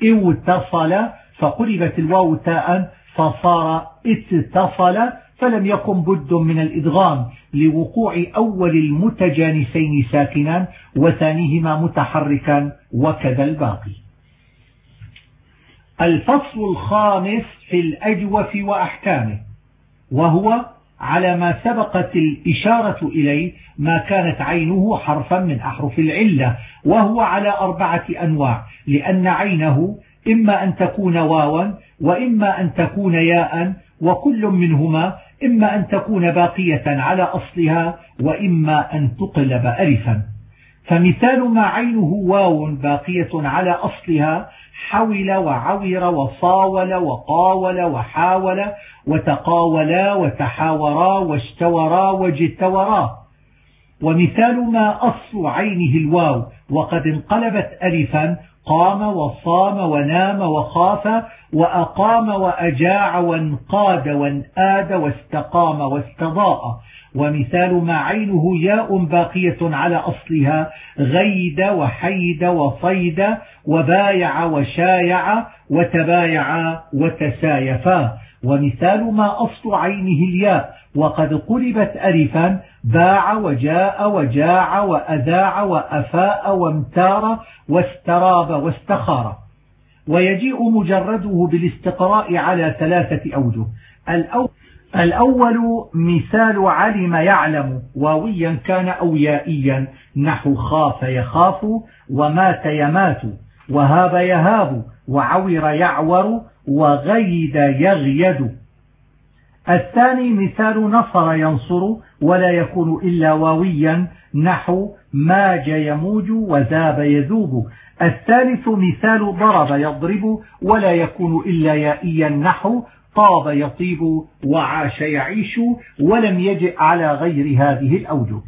اتصل فقلبت الواو تاء فصار اتصل، فلم يكن بد من الإدغام لوقوع أول المتجانسين ساكنا وثانيهما متحركا، وكذا الباقي. الفصل الخامس في الأجوف وأحكامه، وهو على ما سبقت الإشارة إليه ما كانت عينه حرفا من أحرف العلة، وهو على 4 أنواع، لأن عينه إما أن تكون واوا وإما أن تكون ياء، وكل منهما إما أن تكون باقية على أصلها وإما أن تقلب ألفا. فمثال ما عينه واو باقية على أصلها: حول وعور وصاول وقاول وحاول وتقاولا وتحاورا واشتورا واجتورا. ومثال ما أصل عينه الواو وقد انقلبت ألفا: قام وصام ونام وخاف وأقام وأجاع وانقاد وانآد واستقام واستضاء. ومثال ما عينه ياء باقية على أصلها: غيد وحيد وصيد وبايع وشايع وتبايع وتسايفا. ومثال ما أصل عينه الياء وقد قلبت ألفا: باع وجاء وجاع وأذاع وأفاء وامتار واستراب واستخار. ويجيء مجرده بالاستقراء على 3 أوجه. الأول مثال علم يعلم، واويا كان أو يائيا، نحو خاف يخاف ومات يمات وهاب يهاب وعور يعور وغيد يغيد. الثاني مثال نصر ينصر ولا يكون إلا واويا، نحو ماج يموج وذاب يذوب. الثالث مثال ضرب يضرب ولا يكون إلا يائيا، نحو طاب يطيب وعاش يعيش، ولم يجئ على غير هذه الأوجه.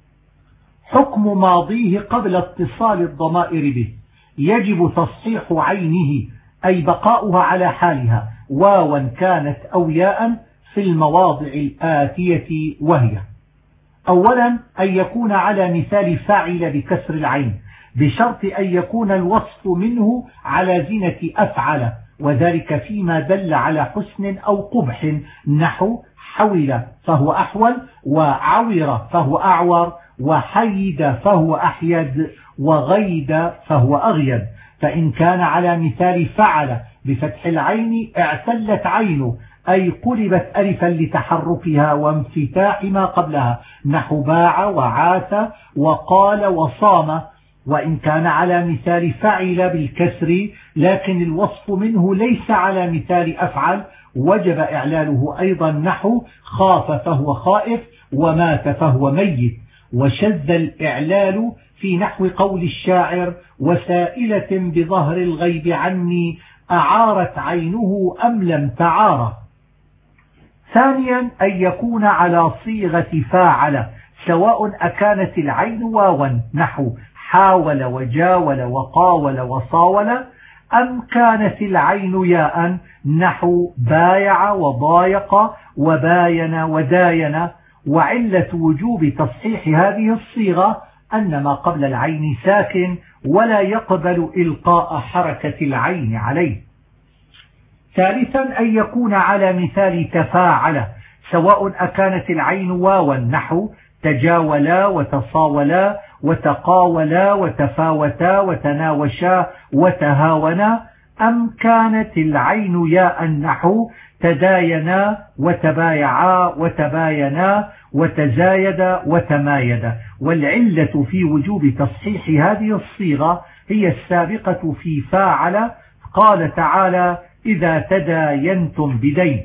حكم ماضيه قبل اتصال الضمائر به: يجب تصحيح عينه أي بقاؤها على حالها واوا كانت أو ياء في المواضع الآتية، وهي: أولا أن يكون على مثال فاعل بكسر العين، بشرط أن يكون الوصف منه على زينة أفعل، وذلك فيما دل على حسن أو قبح، نحو حول فهو أحول، وعور فهو أعور، وحيد فهو أحيد، وغيد فهو أغيد. فإن كان على مثال فعل بفتح العين اعتلت عينه، أي قلبت ألفا لتحركها وانفتاح ما قبلها، نحو باع وعاث وقال وصام، وإن كان على مثال فعل بالكسر لكن الوصف منه ليس على مثال أفعل وجب إعلاله أيضا، نحو خاف فهو خائف ومات فهو ميت. وشذ الإعلال في نحو قول الشاعر وسائلة بظهر الغيب عني أعارت عينه أم لم تعار. ثانيا أن يكون على صيغة فاعل سواء أكانت العين واوا نحو حاول وجاول وقاول وصاول أم كانت العين ياء نحو بايع وضايق وباين وداين. وعلة وجوب تصحيح هذه الصيغة أن ما قبل العين ساكن ولا يقبل إلقاء حركة العين عليه. ثالثا أن يكون على مثال تفاعل سواء أكانت العين واوا نحو تجاولا وتصاولا وتقاولا وتفاوتا وتناوشا وتهاونا أم كانت العين ياء نحو تداينا وتبايعا وتباينا وتزايدا وتمايدا. والعلة في وجوب تصحيح هذه الصيغة هي السابقة في فاعل، قال تعالى إذا تداينتم بدين.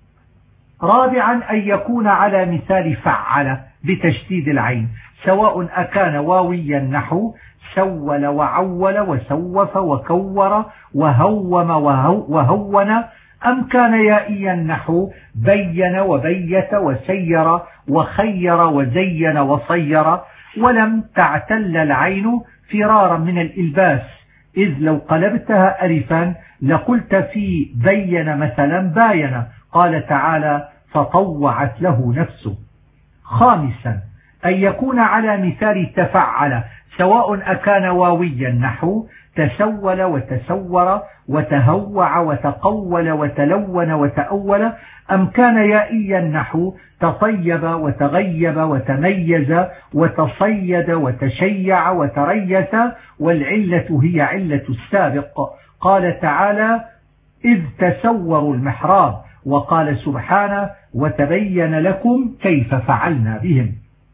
رابعا أن يكون على مثال فعل بتشديد العين سواء أكان واويا نحو سول وعول وسوف وكور وهوم وهون أم كان يائيا نحو بين وبيت وسير وخير وزين وصير. ولم تعتل العين فرارا من الإلباس، إذ لو قلبتها ألفا لقلت في بين مثلا باين، قال تعالى فطوعت له نفسه. خامسا أن يكون على مثال تفعل سواء أكان واويا نحو تسول وتسور وتهوع وتقول وتلون وتأول أم كان يائيا نحو تطيب وتغيب وتميز وتصيد وتشيع وتريث. والعلة هي علة السابق، قال تعالى إذ تسوروا المحراب، وقال سبحانه وتبين لكم كيف فعلنا بهم.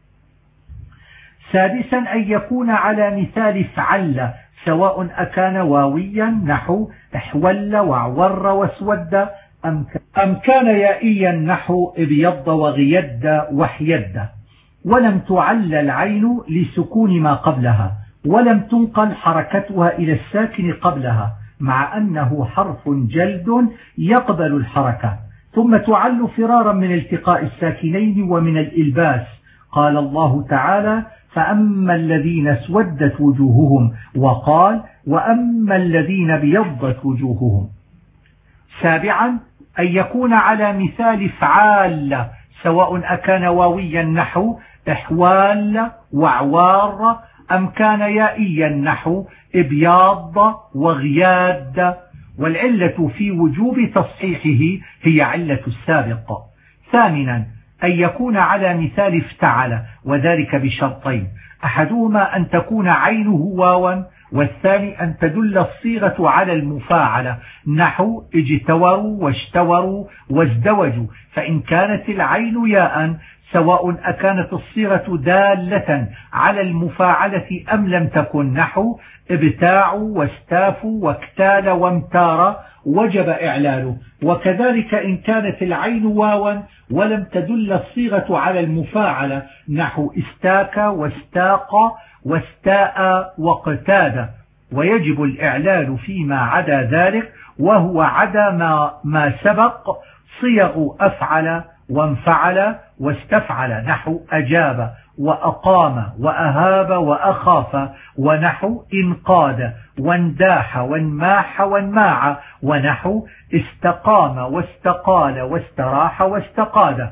سادسا أن يكون على مثال فعل سواء أكان واويا نحو احول وعور واسود أم كان يائيا نحو ابيض وغيد وحيد. ولم تعل العين لسكون ما قبلها ولم تنقل حركتها إلى الساكن قبلها مع أنه حرف جلد يقبل الحركة، ثم تعل فرارا من التقاء الساكنين ومن الإلباس، قال الله تعالى فأما الذين اسودت وجوههم، وقال وأما الذين بيضت وجوههم. سابعا أن يكون على مثال فعال سواء أكان واويا نحو إحوال وعوار أم كان يائيا نحو إبياض وغياد. والعلة في وجوب تصحيحه هي علة السابق. ثامنا أن يكون على مثال افتعل، وذلك بشرطين: أحدهما أن تكون عينه واوا، والثاني أن تدل الصيغة على المفاعلة نحو اجتوروا واشتوروا وازدوجوا. فإن كانت العين ياء سواء أكانت الصيغة دالة على المفاعلة أم لم تكن نحو ابتاعوا واستافوا واكتال وامتار وجب إعلاله. وكذلك إن كانت العين واوا ولم تدل الصيغة على المفاعلة نحو استاك واستاق واستاء واقتاد. ويجب الإعلال فيما عدا ذلك، وهو عدا ما سبق صيغ أفعل وانفعل واستفعل نحو أجاب وأقام وأهاب وأخاف، ونحو إنقاد وانداح وانماح وانماع، ونحو استقام واستقال واستراح واستقاد.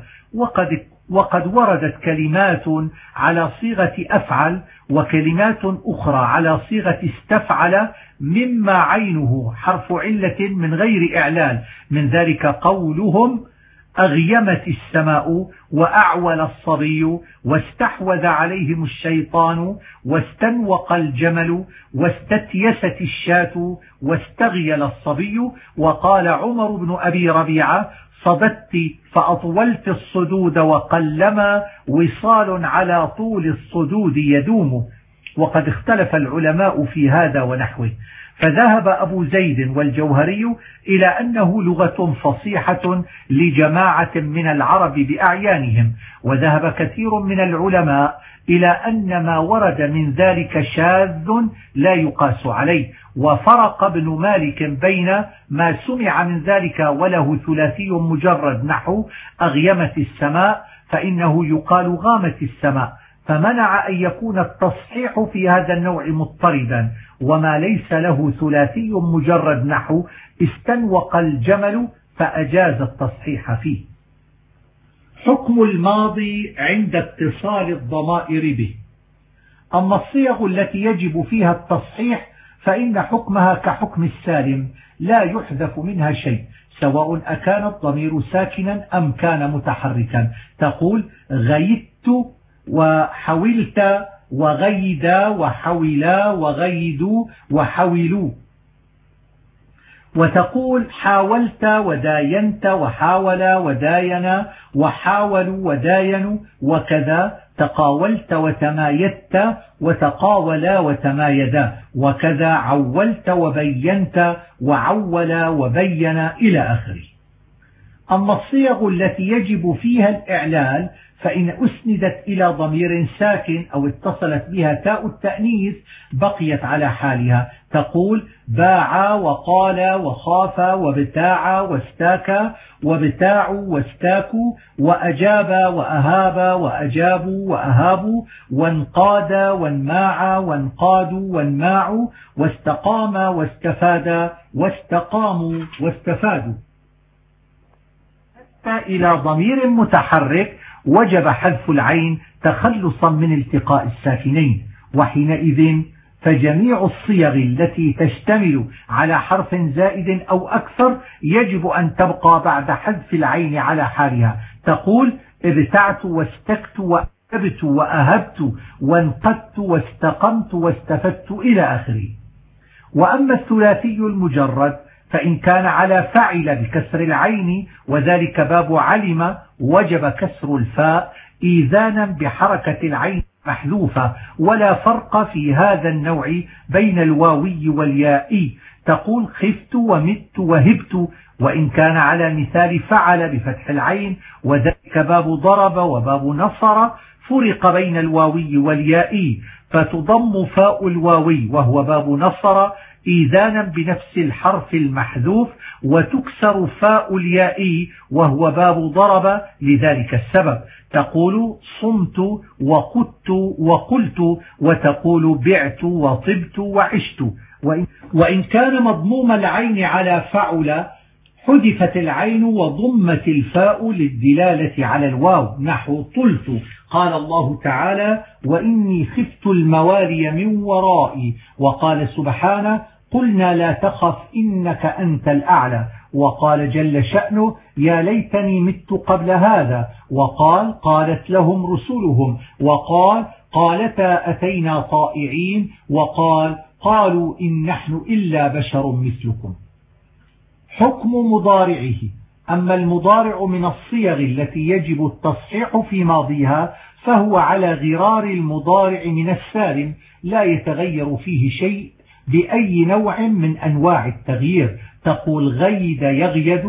وقد وردت كلمات على صيغة أفعل وكلمات أخرى على صيغة استفعل مما عينه حرف علة من غير إعلال، من ذلك قولهم أغيمت السماء وأعول الصبي واستحوذ عليهم الشيطان واستنوق الجمل واستتيست الشاة واستغيل الصبي. وقال عمر بن أبي ربيعة صددت فأطولت الصدود وقلما وصال على طول الصدود يدوم. وقد اختلف العلماء في هذا ونحوه. فذهب أبو زيد والجوهري إلى أنه لغة فصيحة لجماعة من العرب بأعيانهم، وذهب كثير من العلماء إلى أن ما ورد من ذلك شاذ لا يقاس عليه. وفرق ابن مالك بين ما سمع من ذلك وله ثلاثي مجرد نحو أغيمت السماء فإنه يقال غامت السماء، فمنع أن يكون التصحيح في هذا النوع مضطردا، وما ليس له ثلاثي مجرد نحو استنوق الجمل فأجاز التصحيح فيه. حكم الماضي عند اتصال الضمائر به. أما الصيغ التي يجب فيها التصحيح فإن حكمها كحكم السالم لا يحذف منها شيء، سواء أكان الضمير ساكنا أم كان متحركا. تقول غيدت وحولت وغيدا وحولا وغيدوا وحولوا، وتقول حاولت وداينت وحاولا وداينا وحاولوا وداينوا، وكذا تقاولت وتمايدت وتقاولا وتمايدا، وكذا عولت وبينت وعولا وبينا إلى آخره. أما الصيغ التي يجب فيها الإعلال فإن أسندت إلى ضمير ساكن أو اتصلت بها تاء التأنيث بقيت على حالها. تقول باع وقال وخاف وابتاع واستاكا وابتاعوا واستاكوا وأجاب وأهاب وأجابوا وأهابوا وانقاد وانماع وانقادوا وانماعوا واستقام واستفاد واستقاموا واستفادوا. حتى إلى ضمير متحرك وجب حذف العين تخلصا من التقاء الساكنين، وحينئذ فجميع الصيغ التي تشتمل على حرف زائد أو أكثر يجب أن تبقى بعد حذف العين على حالها. تقول ابتعت واستكت وأبت وأهبت وانقدت واستقمت واستفدت إلى آخره. وأما الثلاثي المجرد فإن كان على فعل بكسر العين وذلك باب علم وجب كسر الفاء إيذانا بحركة العين محذوفة، ولا فرق في هذا النوع بين الواوي والياء. تقول خفت ومت وهبت، وإن كان على مثال فعل بفتح العين وذلك باب ضرب وباب نصر فرق بين الواوي والياء، فتضم فاء الواوي وهو باب نصر إيذانا بنفس الحرف المحذوف، وتكسر فاء الياء وهو باب ضرب لذلك السبب. تقول صمت وقدت وقلت، وتقول بعت وطبت وعشت. وإن كان مضموم العين على فعل حذفت العين وضمت الفاء للدلالة على الواو نحو طلت. قال الله تعالى وإني خفت الموالي من ورائي، وقال سبحانه قلنا لا تخف إنك أنت الأعلى، وقال جل شأنه يا ليتني مت قبل هذا، وقال قالت لهم رسلهم، وقال قالتا أتينا طائعين، وقال قالوا إن نحن إلا بشر مثلكم. حكم مضارعه. أما المضارع من الصيغ التي يجب التصحيح في ماضيها فهو على غرار المضارع من السالم لا يتغير فيه شيء بأي نوع من أنواع التغيير. تقول غيد يغيد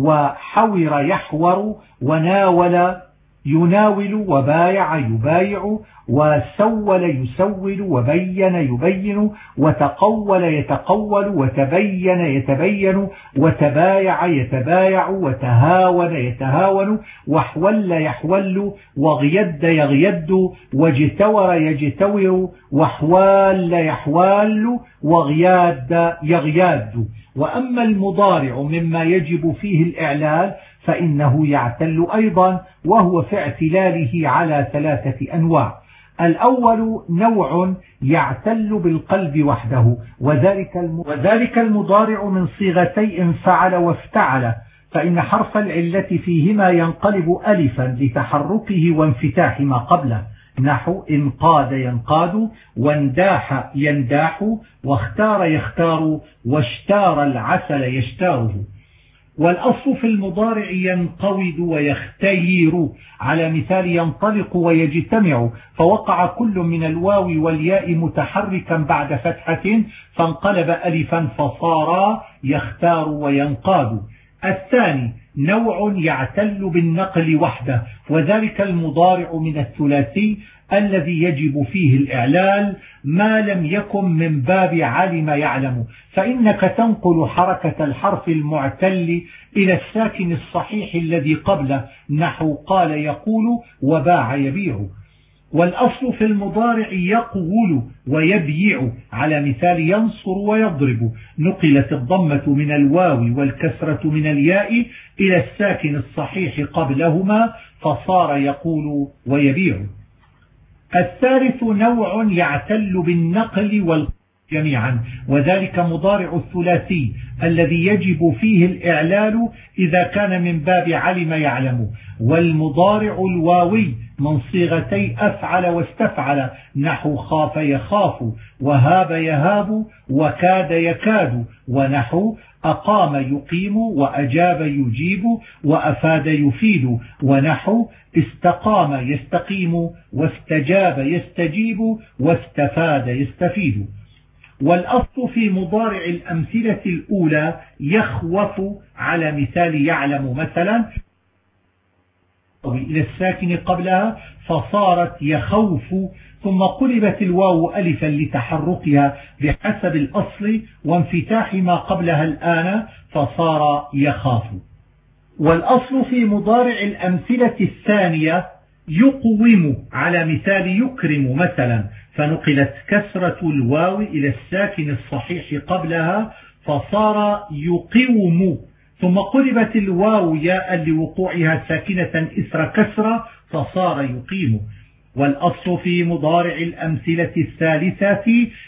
وحور يحور وناول يناول وبايع يبايع وسول يسول وبين يبين وتقول يتقول وتبين يتبين وتبايع يتبايع وتهاون يتهاون وحول يحول وغيد يغيد واجتور يجتور وحوال يحوال وغياد يغياد. وأما المضارع مما يجب فيه الإعلال فإنه يعتل أيضا، وهو في اعتلاله على ثلاثة أنواع. الأول نوع يعتل بالقلب وحده، وذلك المضارع من صيغتي انفعل وافتعل، فإن حرف العلة فيهما ينقلب ألفا لتحركه وانفتاح ما قبله نحو انقاد ينقاد وانداح ينداح واختار يختار واشتار العسل يشتاره. والأصل في المضارع ينقود ويختير على مثال ينطلق ويجتمع، فوقع كل من الواو والياء متحركا بعد فتحة فانقلب ألفا فصار يختار وينقاد. الثاني نوع يعتل بالنقل وحده، وذلك المضارع من الثلاثي الذي يجب فيه الإعلال ما لم يكن من باب علم يعلم، فإنك تنقل حركة الحرف المعتل إلى الساكن الصحيح الذي قبله، نحو قال يقول وباع يبيع. والأصل في المضارع يقول ويبيع على مثال ينصر ويضرب، نقلت الضمة من الواو والكسرة من الياء إلى الساكن الصحيح قبلهما فصار يقول ويبيع. الثالث نوع يعتل بالنقل والقول جميعا، وذلك مضارع الثلاثي الذي يجب فيه الإعلال إذا كان من باب علم يعلم، والمضارع الواوي من صيغتي أفعل واستفعل، نحو خاف يخاف وهاب يهاب وكاد يكاد، ونحو أقام يقيم وأجاب يجيب وأفاد يفيد، ونحو استقام يستقيم واستجاب يستجيب واستفاد يستفيد. والأصل في مضارع الأمثلة الأولى يخوف على مثال يعلم، مثلا إلى الساكن قبلها فصارت يخوف، ثم قلبت الواو ألفا لتحركها بحسب الأصل وانفتاح ما قبلها الآن فصار يخاف. والأصل في مضارع الأمثلة الثانية يقوم على مثال يكرم مثلا، فنقلت كسرة الواو إلى الساكن الصحيح قبلها فصار يقوم، ثم قلبت الواو ياء لوقوعها ساكنة إثر كسرة فصار يقيم. والأصل في مضارع الأمثلة الثالثة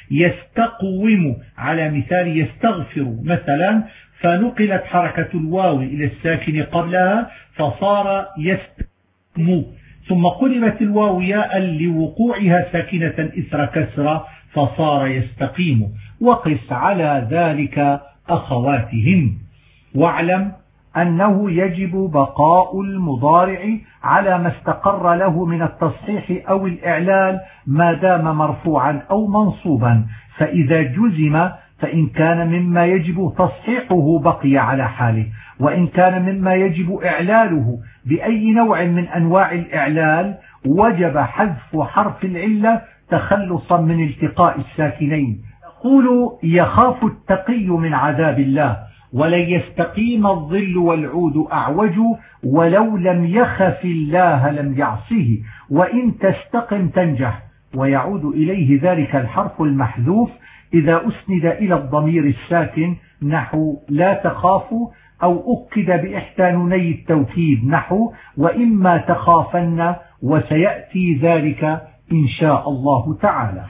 يستقوم على مثال يستغفر مثلا، فنقلت حركة الواو إلى الساكن قبلها فصار يستقوم، ثم قلبت الواو ياء لوقوعها ساكنة إثر كسرة فصار يستقيم. وقس على ذلك أخواتهم. واعلم أنه يجب بقاء المضارع على ما استقر له من التصحيح أو الإعلال ما دام مرفوعا أو منصوبا، فإذا جزم فإن كان مما يجب تصحيحه بقي على حاله، وإن كان مما يجب إعلاله بأي نوع من أنواع الإعلال وجب حذف حرف العلة تخلصا من التقاء الساكنين. يقول يخاف التقي من عذاب الله، ولن يستقيم الظل والعود أعوج، ولو لم يخف الله لم يعصه، وإن تستقم تنجح. ويعود إليه ذلك الحرف المحذوف إذا أسند إلى الضمير الساكن، نحو لا تخافوا، أو أكد بإحدى نوني التوكيد، نحو وإما تخافن، وسيأتي ذلك إن شاء الله تعالى.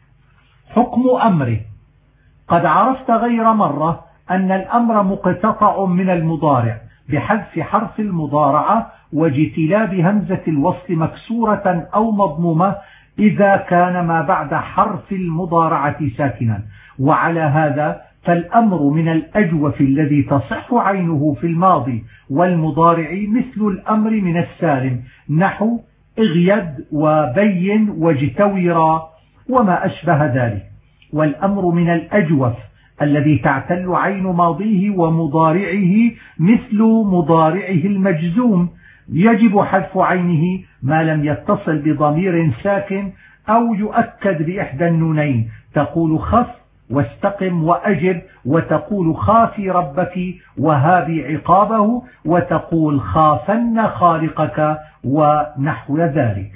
حكم أمره. قد عرفت غير مرة أن الأمر مقتطع من المضارع بحذف حرف المضارعة واجتلاب همزة الوصل مكسورة أو مضمومة إذا كان ما بعد حرف المضارعة ساكنا. وعلى هذا فالأمر من الأجوف الذي تصح عينه في الماضي والمضارع مثل الأمر من السالم، نحو اغيد وبين واجتورا وما أشبه ذلك. والأمر من الأجوف الذي تعتل عين ماضيه ومضارعه مثل مضارعه المجزوم، يجب حذف عينه ما لم يتصل بضمير ساكن أو يؤكد بإحدى النونين، تقول خف واستقم وأجب، وتقول خافي ربك وهابي عقابه، وتقول خافن خالقك ونحو ذلك.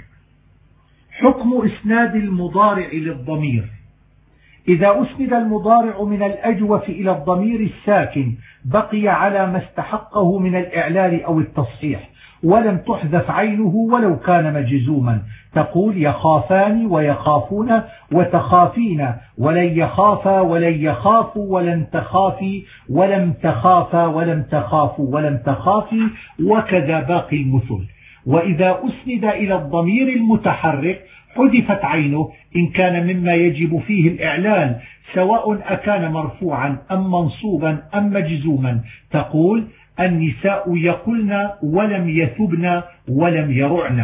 حكم إسناد المضارع للضمير. إذا أسند المضارع من الأجوف إلى الضمير الساكن بقي على ما استحقه من الإعلال أو التصحيح، ولم تحذف عينه ولو كان مجزوما، تقول يخافان ويخافون وتخافين، ولن يخافا ولن يخافوا ولن تخافي ولم تخافا ولم تخافوا ولم تخافي، وكذا باقي المثل. وإذا أسند إلى الضمير المتحرك حذفت عينه إن كان مما يجب فيه الإعلال، سواء أكان مرفوعا أم منصوبا أم مجزوما، تقول النساء يقلن ولم يثبن ولم يرعن.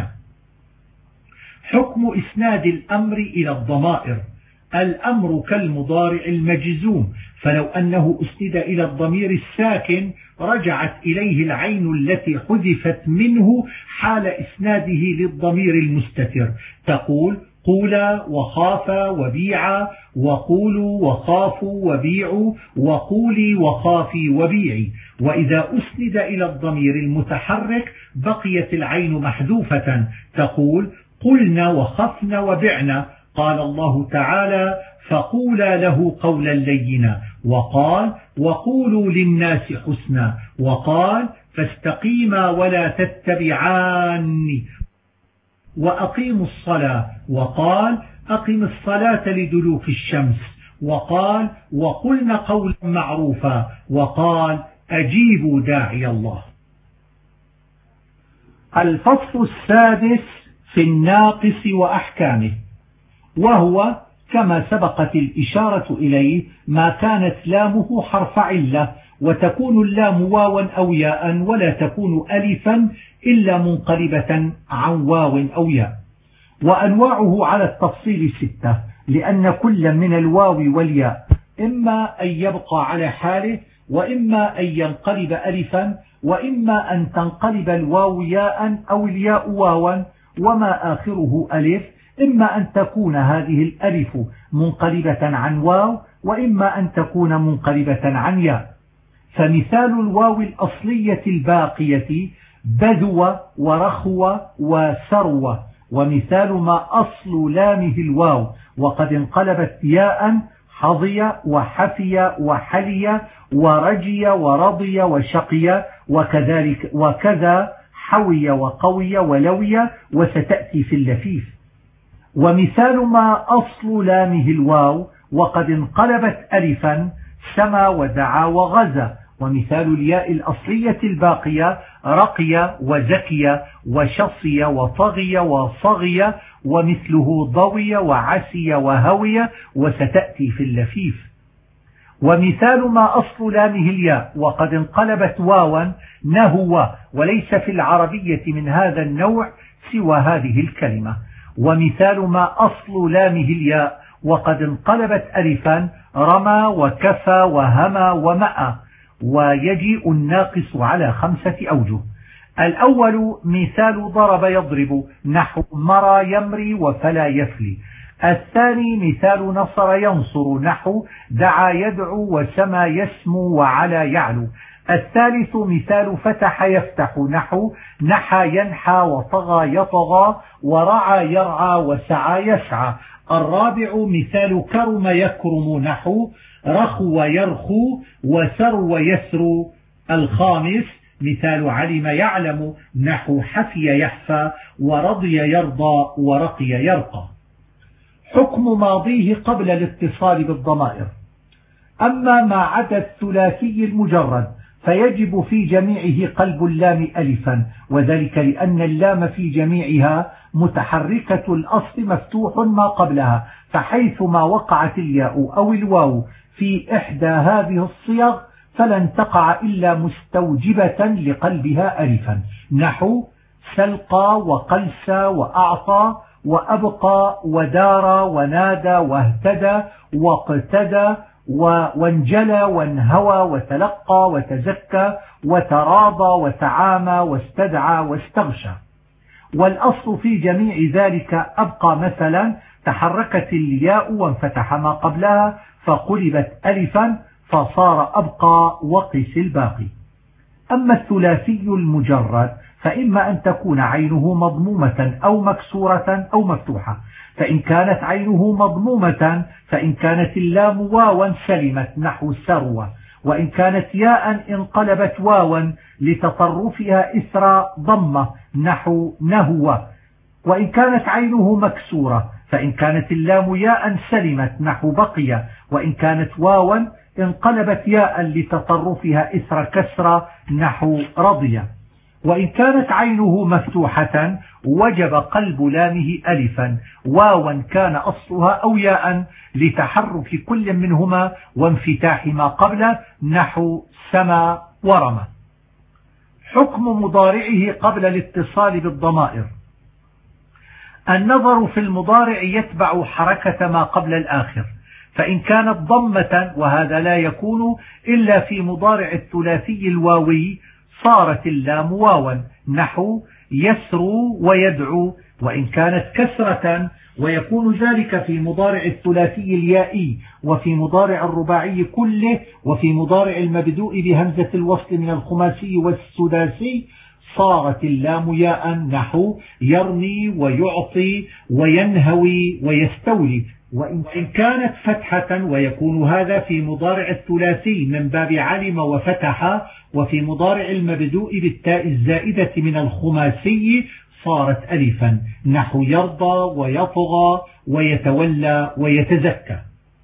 حكم إسناد الأمر إلى الضمائر. الأمر كالمضارع المجزوم، فلو أنه أسند إلى الضمير الساكن رجعت إليه العين التي حذفت منه حال إسناده للضمير المستتر، تقول قولا وخافا وبيعا، وقولوا وخافوا وبيعوا، وقولي وخافي وبيعي. وإذا أسند إلى الضمير المتحرك بقيت العين محذوفة، تقول قلنا وخفنا وبعنا. قال الله تعالى فقولا له قولا لينا، وقال وقولوا للناس حسنا، وقال فاستقيما ولا تتبعان، وأقيموا الصلاة، وقال أقم الصلاة لدلوك الشمس، وقال وقلنا قولا معروفا، وقال أجيبوا داعي الله. الفصل السادس في الناقص وأحكامه، وهو كما سبقت الإشارة إليه ما كانت لامه حرف علة، وتكون اللام واوا أو ياء، ولا تكون ألفا إلا منقلبة عن واو أو ياء. وأنواعه على التفصيل 6، لأن كل من الواو والياء إما أن يبقى على حاله، وإما أن ينقلب ألفا، وإما أن تنقلب الواو ياء أو الياء واوا وما آخره ألف، إما أن تكون هذه الألف منقلبة عن واو، وإما أن تكون منقلبة عن ياء. فمثال الواو الأصلية الباقية بذو ورخو وسرو، ومثال ما أصل لامه الواو وقد انقلبت ياء حظي وحفي وحلي ورجي ورضي وشقي، وكذا حوي وقوي ولوي، وستأتي في اللفيف. ومثال ما أصل لامه الواو وقد انقلبت ألفا سما ودعا وغزا. ومثال الياء الأصلية الباقية رقي وزكي وشصي وطغي وصغي، ومثله ضوي وعسي وهوي، وستأتي في اللفيف. ومثال ما أصل لامه الياء وقد انقلبت واوا نهو، وليس في العربية من هذا النوع سوى هذه الكلمة. ومثال ما أصل لامه الياء وقد انقلبت ألفا رمى وكفى وهمى ومأى. ويجيء الناقص على 5 أوجه. الأول مثال ضرب يضرب، نحو مرى يمري وفلا يفلي. الثاني مثال نصر ينصر، نحو دعا يدعو وسمى يسمو وعلى يعلو. الثالث مثال فتح يفتح، نحو نحى ينحى وطغى يطغى ورعى يرعى وسعى يسعى. الرابع مثال كرم يكرم، نحو رخو يرخو وسرو يسرو. الخامس مثال علم يعلم، نحو حفي يحفى ورضي يرضى ورقي يرقى. حكم ماضيه قبل الاتصال بالضمائر. أما ما عدا الثلاثي المجرد فيجب في جميعه قلب اللام ألفا، وذلك لأن اللام في جميعها متحركة الأصل مفتوح ما قبلها، فحيث ما وقعت الياء أو الواو في إحدى هذه الصيغ فلن تقع إلا مستوجبة لقلبها ألفا، نحو سلقى وقلسى وأعطى وأبقى ودار ونادى واهتدى واقتدى وانجلى وانهوى وتلقى وتزكى وتراضى وتعامى واستدعى واستغشى. والأصل في جميع ذلك أبقى، مثلا تحركت الياء وانفتح ما قبلها فقلبت ألفا فصار أبقى وقس الباقي. أما الثلاثي المجرد فإما أن تكون عينه مضمومة أو مكسورة أو مفتوحة، فإن كانت عينه مضمومة فإن كانت اللام واوا سلمت، نحو سروة، وإن كانت ياء انقلبت واوا لتطرفها إثر ضمة، نحو نهوة. وإن كانت عينه مكسورة فإن كانت اللام ياء سلمت، نحو بقية، وإن كانت واوا انقلبت ياء لتطرفها إثر كسرة، نحو رضية. وإن كانت عينه مفتوحة وجب قلب لامه ألفا، واوا كان أصلها أو ياء لتحرك كل منهما وانفتاح ما قبله، نحو سما ورمى. حكم مضارعه قبل الاتصال بالضمائر. النظر في المضارع يتبع حركة ما قبل الآخر، فإن كانت ضمة، وهذا لا يكون إلا في مضارع الثلاثي الواوي، صارت اللام واوا نحو يسرو ويدعو. وإن كانت كسرة، ويكون ذلك في مضارع الثلاثي اليائي وفي مضارع الرباعي كله وفي مضارع المبدوء بهمزة الوصل من الخماسي والسداسي، صارت اللام ياء نحو يرمي ويعطي وينهوي ويستولي. وإن كانت فتحة، ويكون هذا في مضارع الثلاثي من باب علم وفتح، وفي مضارع المبدوء بالتاء الزائدة من الخماسي صارت ألفا نحو يرضى ويطغى ويتولى ويتزكى.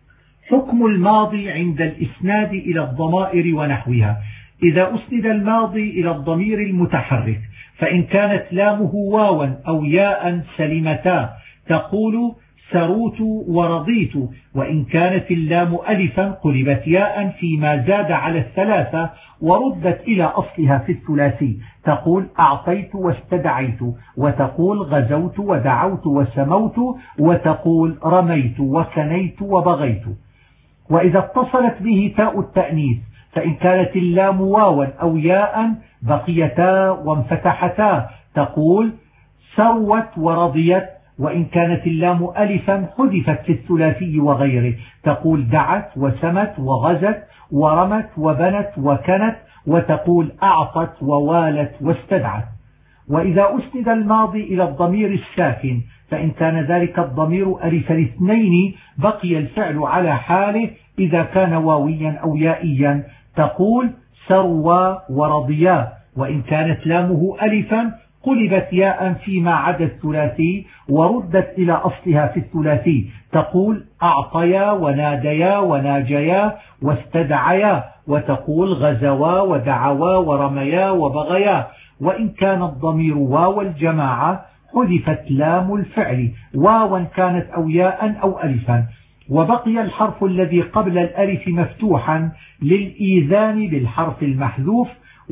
حكم الماضي عند الإسناد إلى الضمائر ونحوها. إذا أسند الماضي إلى الضمير المتحرك، فإن كانت لامه واوا أو ياء سلمتا تقول سروت ورضيت. وإن كانت اللام ألفا قلبت ياء فيما زاد على الثلاثة وردت إلى أصلها في الثلاثي، تقول أعطيت واستدعيت، وتقول غزوت ودعوت وسموت، وتقول رميت وكنيت وبغيت. وإذا اتصلت به تاء التأنيث، فإن كانت اللام واوا أو ياء بقيتا وانفتحتا، تقول سروت ورضيت. وإن كانت اللام ألفا حذفت في الثلاثي وغيره، تقول دعت وسمت وغزت ورمت وبنت وكنت، وتقول أعطت ووالت واستدعت. وإذا أسند الماضي إلى الضمير الساكن، فإن كان ذلك الضمير ألف الاثنين بقي الفعل على حاله إذا كان واويا أو يائيا، تقول سروا ورضيا. وإن كانت لامه ألفا قلبت ياء فيما عدا الثلاثي وردت إلى أصلها في الثلاثي، تقول أعطيا وناديا وناجيا واستدعيا، وتقول غزوا ودعوا ورميا وبغيا. وإن كان الضمير واو الجماعة حذفت لام الفعل واوا كانت أو ياء أو ألفا، وبقي الحرف الذي قبل الألف مفتوحا للإيذان بالحرف المحذوف،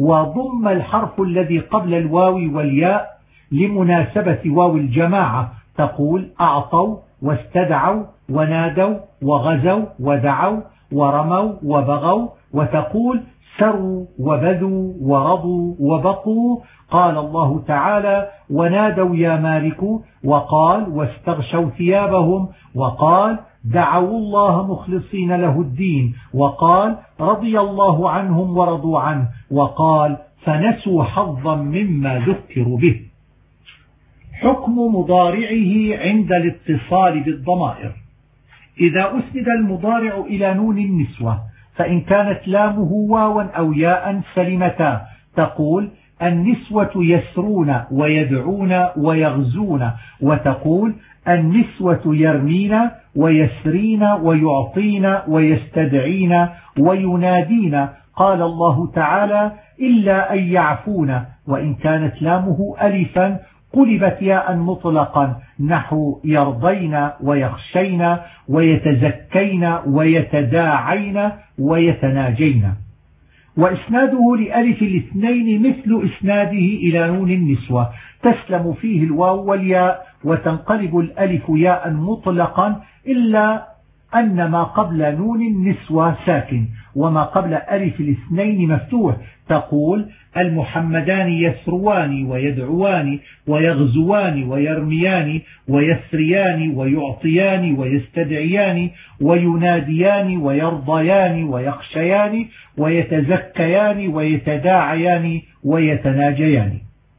وضم الحرف الذي قبل الواو والياء لمناسبة واو الجماعة، تقول أعطوا واستدعوا ونادوا وغزوا ودعوا ورموا وبغوا، وتقول سروا وبذوا ورضوا وبقوا. قال الله تعالى ونادوا يا مالك، وقال واستغشوا ثيابهم، وقال دعوا الله مخلصين له الدين، وقال رضي الله عنهم ورضوا عنه، وقال فنسوا حظا مما ذكروا به. حكم مضارعه عند الاتصال بالضمائر. إذا أسند المضارع إلى نون النسوة، فإن كانت لامه واوا أو ياء سلمتا، تقول النسوة يسرون ويدعون ويغزون، وتقول النسوة يرمين ويسرين ويعطين ويستدعين وينادين. قال الله تعالى إلا أن يعفون. وإن كانت لامه ألفا قلبت ياء مطلقا نحو يرضين ويخشين ويتزكين ويتداعين ويتناجين. وإسناده لألف الاثنين مثل إسناده إلى نون النسوة، تسلم فيه الواو والياء وتنقلب الألف ياء مطلقا، إلا أن ما قبل نون النسوة ساكن وما قبل ألف الاثنين مفتوح، تقول المحمدان يسروان ويدعوان ويغزوان ويرميان ويسريان ويعطيان ويستدعيان ويناديان ويرضيان ويخشيان ويتزكيان ويتداعيان ويتناجيان.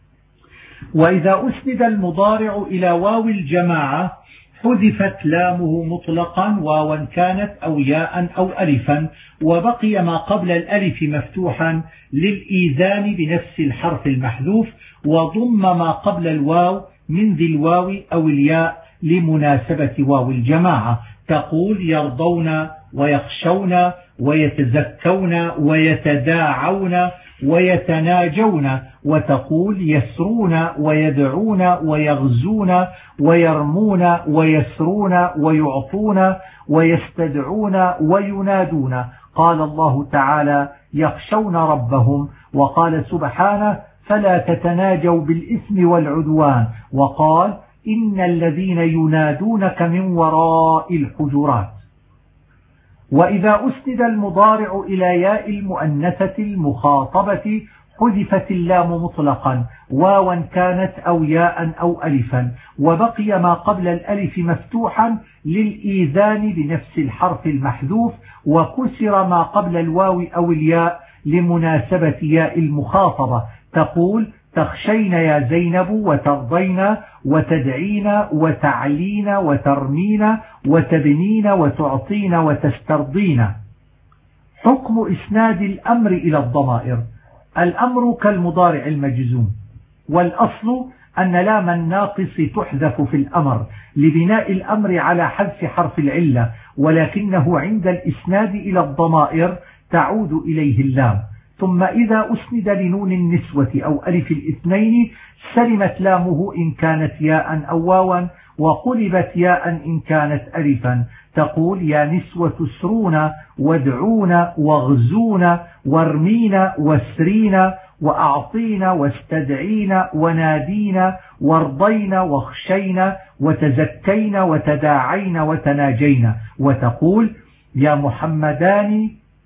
وإذا أسند المضارع إلى واو الجماعة حذفت لامه مطلقا واوا كانت أو ياء أو ألفا، وبقي ما قبل الألف مفتوحا للإيذان بنفس الحرف المحذوف، وضم ما قبل الواو من ذي الواو أو الياء لمناسبة واو الجماعة، تقول يرضون ويخشون ويتزكون ويتداعون ويتناجون، وتقول يسرون ويدعون ويغزون ويرمون ويسرون ويعطون ويستدعون وينادون. قال الله تعالى يخشون ربهم، وقال سبحانه فلا تتناجوا بالإثم والعدوان. وقال إن الذين ينادونك من وراء الحجرات. وإذا أسند المضارع إلى ياء المؤنثة المخاطبة حذفت اللام مطلقا واوا كانت أو ياء أو ألفا، وبقي ما قبل الألف مفتوحا للإيذان بنفس الحرف المحذوف، وكسر ما قبل الواو أو الياء لمناسبة ياء المخاطبة. تقول تخشين يا زينب وترضين وتدعين وتعلين وترمين وتبنين وتعطين وتسترضين. حكم إسناد الأمر إلى الضمائر. الأمر كالمضارع المجزوم، والأصل أن لام الناقص تحذف في الأمر لبناء الأمر على حذف حرف العلة، ولكنه عند الإسناد إلى الضمائر تعود إليه اللام. ثم إذا أسند لنون النسوة أو ألف الاثنين سلمت لامه إن كانت ياء أو واوا، وقلبت ياء إن كانت ألفا. تقول يا نسوة اسرون وادعون واغزون وارمين واسرين وأعطين واستدعين ونادين وارضين واخشين وتزكين وتداعين وتناجين. وتقول يا محمدان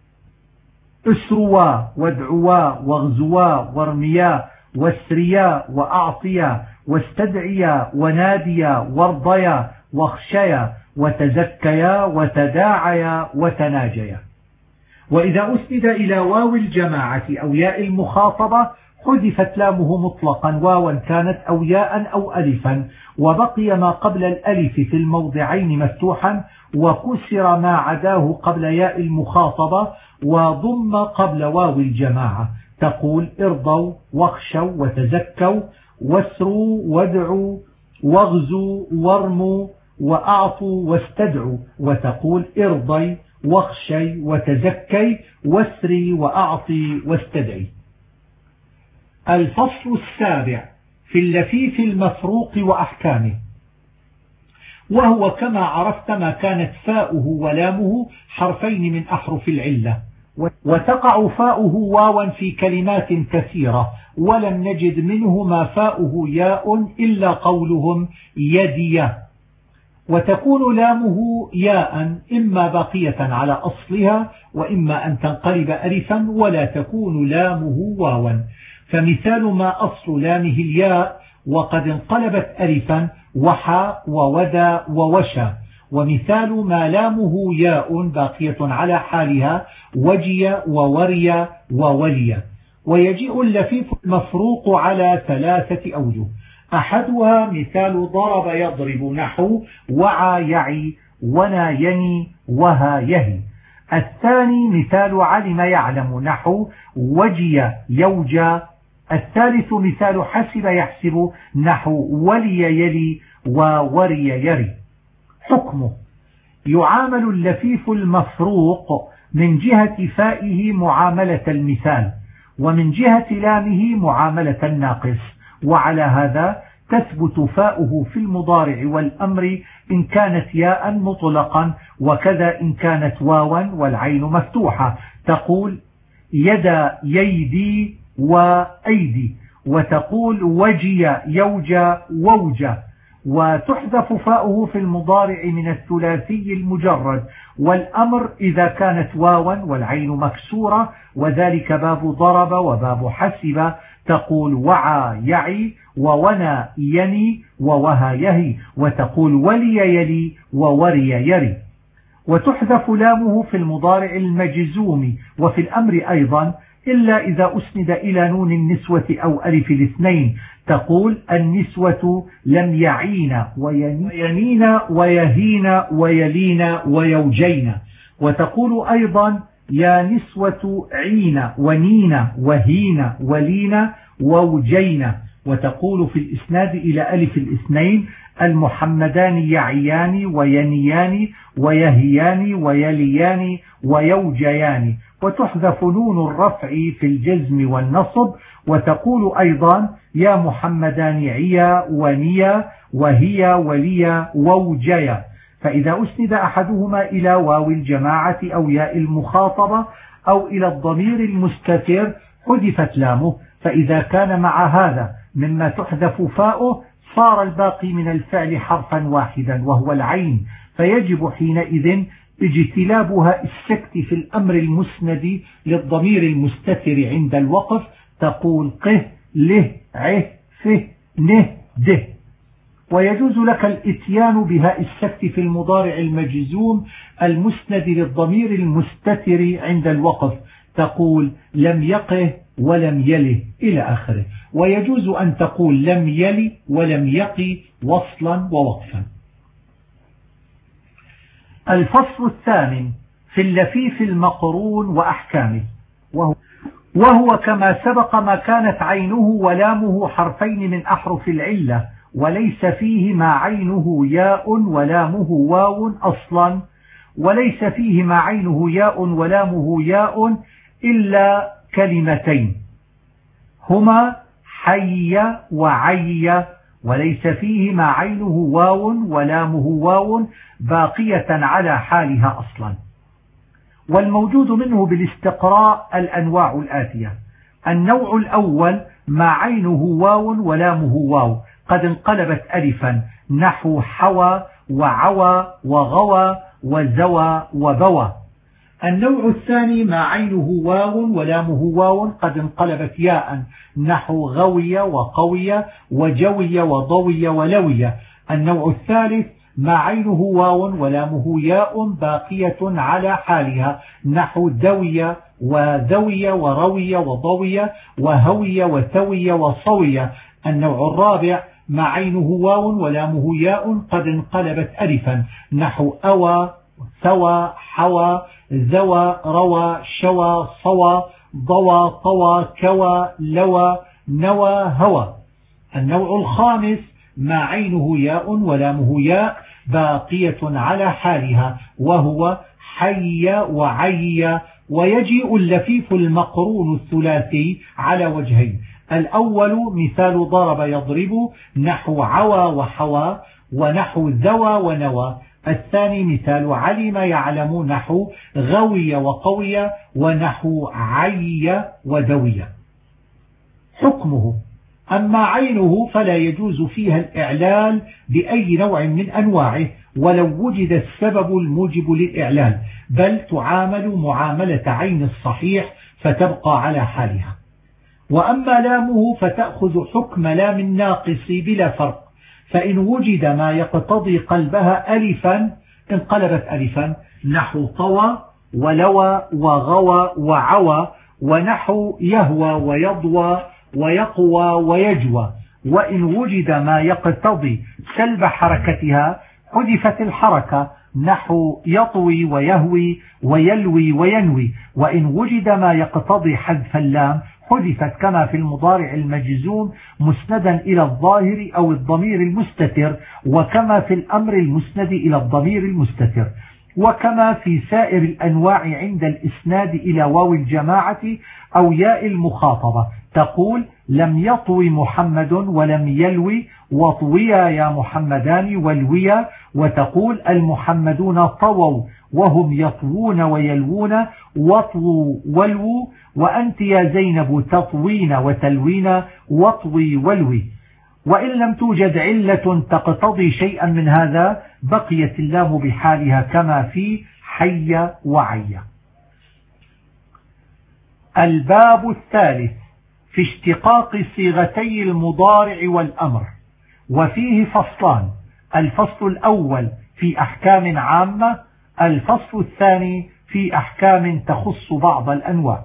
اسروا وادعوا واغزوا وارميا واسريا وأعطيا واستدعيا وناديا وارضيا واخشيا وتزكيا وتداعيا وتناجيا. وإذا أسند إلى واو الجماعة أو ياء المخاطبة حذفت لامه مطلقا واوا كانت أو ياء أو ألفا، وبقي ما قبل الألف في الموضعين مفتوحا، وكسر ما عداه قبل ياء المخاطبة، وضم قبل واو الجماعة. تقول ارضوا واخشوا وتزكوا واسروا وادعوا واغزوا وارموا وأعطوا واستدعوا. وتقول ارضي واخشي وتزكي واسري وأعطي واستدعي. الفصل السابع في اللفيف المفروق وأحكامه، وهو كما عرفت ما كانت فاؤه ولامه حرفين من أحرف العلة، وتقع فاؤه واوا في كلمات كثيرة، ولم نجد منه ما فاؤه ياء إلا قولهم يديه. وتكون لامه ياء إما باقية على أصلها وإما أن تنقلب ألفا، ولا تكون لامه واوا. فمثال ما أصل لامه الياء وقد انقلبت ألفا وحا وودى ووشى. ومثال ما لامه ياء باقية على حالها وجي ووري وولي. ويجيء اللفيف المفروق على 3 أوجه. أحدها مثال ضرب يضرب نحو وعى يعي ونا يني وها يهي. الثاني مثال علم يعلم نحو وجي يوجى. الثالث مثال حسب يحسب نحو ولي يلي ووري يري. حكمه: يعامل اللفيف المفروق من جهة فائه معاملة المثال، ومن جهة لامه معاملة الناقص. وعلى هذا تثبت فاؤه في المضارع والأمر إن كانت ياء مطلقا، وكذا إن كانت واوا والعين مفتوحة. تقول يدا ييدي وأيدي، وتقول وجي يوجى ووجى. وتحذف فاؤه في المضارع من الثلاثي المجرد والأمر إذا كانت واوا والعين مكسورة، وذلك باب ضرب وباب حسب. تقول وعى يعي وونا يني ووها يهي، وتقول ولي يلي ووري يري. وتحذف لامه في المضارع المجزوم وفي الأمر أيضا، إلا إذا أسند إلى نون النسوة أو ألف الاثنين. تقول النسوة لم يعين وينين ويهين ويلين ويوجين. وتقول أيضا يا نسوة عين ونين وهين ولين ووجين. وتقول في الإسناد إلى ألف الاثنين المحمدان يعيان وينيان ويهيان ويليان ويوجيان. وتحذف نون الرفع في الجزم والنصب. وتقول أيضا يا محمدان عيا ونيا وهي وليا ووجيا. فإذا أسند أحدهما إلى واو الجماعة أو ياء المخاطبة أو إلى الضمير المستتر حذفت لامه، فإذا كان مع هذا مما تحذف فاؤه صار الباقي من الفعل حرفا واحدا وهو العين، فيجب حينئذ اجتلابها السكت في الأمر المسند للضمير المستتر عند الوقف. تقول قه له عه فه نه ده. ويجوز لك الاتيان بهاء السكت في المضارع المجزوم المسند للضمير المستتر عند الوقف. تقول لم يقه ولم يله إلى آخره. ويجوز أن تقول لم يلي ولم يقي وصلا ووقفا. الفصل الثامن في اللفيف المقرون وأحكامه، وهو كما سبق ما كانت عينه ولامه حرفين من أحرف العلة وليس فيه ما عينه ياء ولامه واو أصلا، وليس فيه ما عينه ياء ولامه ياء إلا كلمتين هما حي وعي، وليس فيه ما عينه واو ولامه واو باقية على حالها أصلا. والموجود منه بالاستقراء الأنواع الآتية: النوع الأول ما عينه واو ولامه واو قد انقلبت ألفا نحو حوى وعوى وغوى وزوى وبوى. النوع الثاني ما عينه واو ولامه واو قد انقلبت ياء نحو غوي وقوي وجوي وضوي ولوي. النوع الثالث ما عينه واو ولامه ياء باقية على حالها نحو دوي وذوي وروي وضوي وهوي وثوي وصوي. النوع الرابع ما عينه واو ولامه ياء قد انقلبت ألفا نحو أوى ثوى حوى ذوى روى شوى صوى ضوى طوى كوى لوى نوى هوى. النوع الخامس ما عينه ياء ولامه ياء باقية على حالها وهو حي وعي. ويجيء اللفيف المقرون الثلاثي على وجهين: الأول مثال ضرب يضرب نحو عوى وحوى ونحو ذوى ونوى. الثاني مثال علم يعلم نحو غوي وقوي ونحو عي ودوي. حكمه: أما عينه فلا يجوز فيها الإعلال بأي نوع من أنواعه ولو وجد السبب الموجب للإعلال، بل تعامل معاملة عين الصحيح فتبقى على حالها. وأما لامه فتأخذ حكم لام الناقص بلا فرق، فإن وجد ما يقتضي قلبها ألفا انقلبت ألفا نحو طوى ولوى وغوى وعوى ونحو يهوى ويضوى ويقوى ويجوى. وإن وجد ما يقتضي سلب حركتها حذفت الحركة نحو يطوي ويهوي ويلوي وينوي. وإن وجد ما يقتضي حذف اللام حذفت كما في المضارع المجزوم مسندا إلى الظاهر أو الضمير المستتر، وكما في الأمر المسند إلى الضمير المستتر، وكما في سائر الأنواع عند الإسناد إلى واو الجماعة أو ياء المخاطبة. تقول لم يطوي محمد ولم يلوي وطويا يا محمدان والويا. وتقول المحمدون طووا وهم يطوون ويلوون وطووا والووا، وأنت يا زينب تطوين وتلوين وطوي والوي. وإن لم توجد علة تقتضي شيئا من هذا بقيت اللام بحالها كما في حي وعي. الباب الثالث في اشتقاق صيغتي المضارع والأمر، وفيه فصلان: الفصل الأول في أحكام عامة، الفصل الثاني في أحكام تخص بعض الأنواع.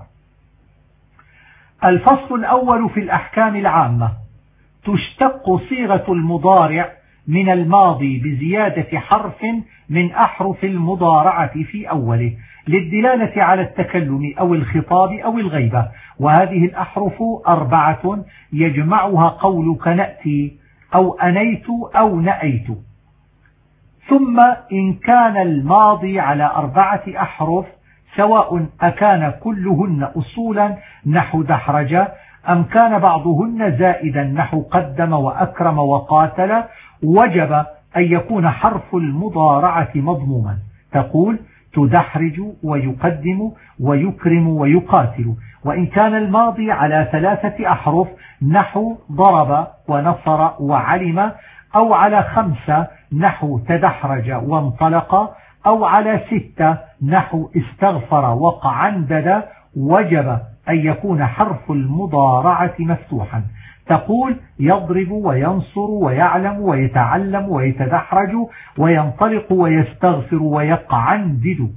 الفصل الأول في الأحكام العامة: تشتق صيغة المضارع من الماضي بزيادة حرف من أحرف المضارعة في أوله للدلالة على التكلم أو الخطاب أو الغيبة، وهذه الأحرف 4 يجمعها قولك نأتي أو أنيت أو نأيت. ثم إن كان الماضي على 4 أحرف سواء أكان كلهن أصولا نحو دحرج أم كان بعضهن زائدا نحو قدم وأكرم وقاتل، وجب أن يكون حرف المضارعة مضموما. تقول تدحرج ويقدم ويكرم ويقاتل. وإن كان الماضي على 3 أحرف نحو ضرب ونصر وعلم، أو على 5 نحو تدحرج وانطلق، أو على 6 نحو استغفر وقعندد، وجب أن يكون حرف المضارعة مفتوحا. تقول يضرب وينصر ويعلم ويتعلم ويتدحرج وينطلق ويستغفر ويقعندد.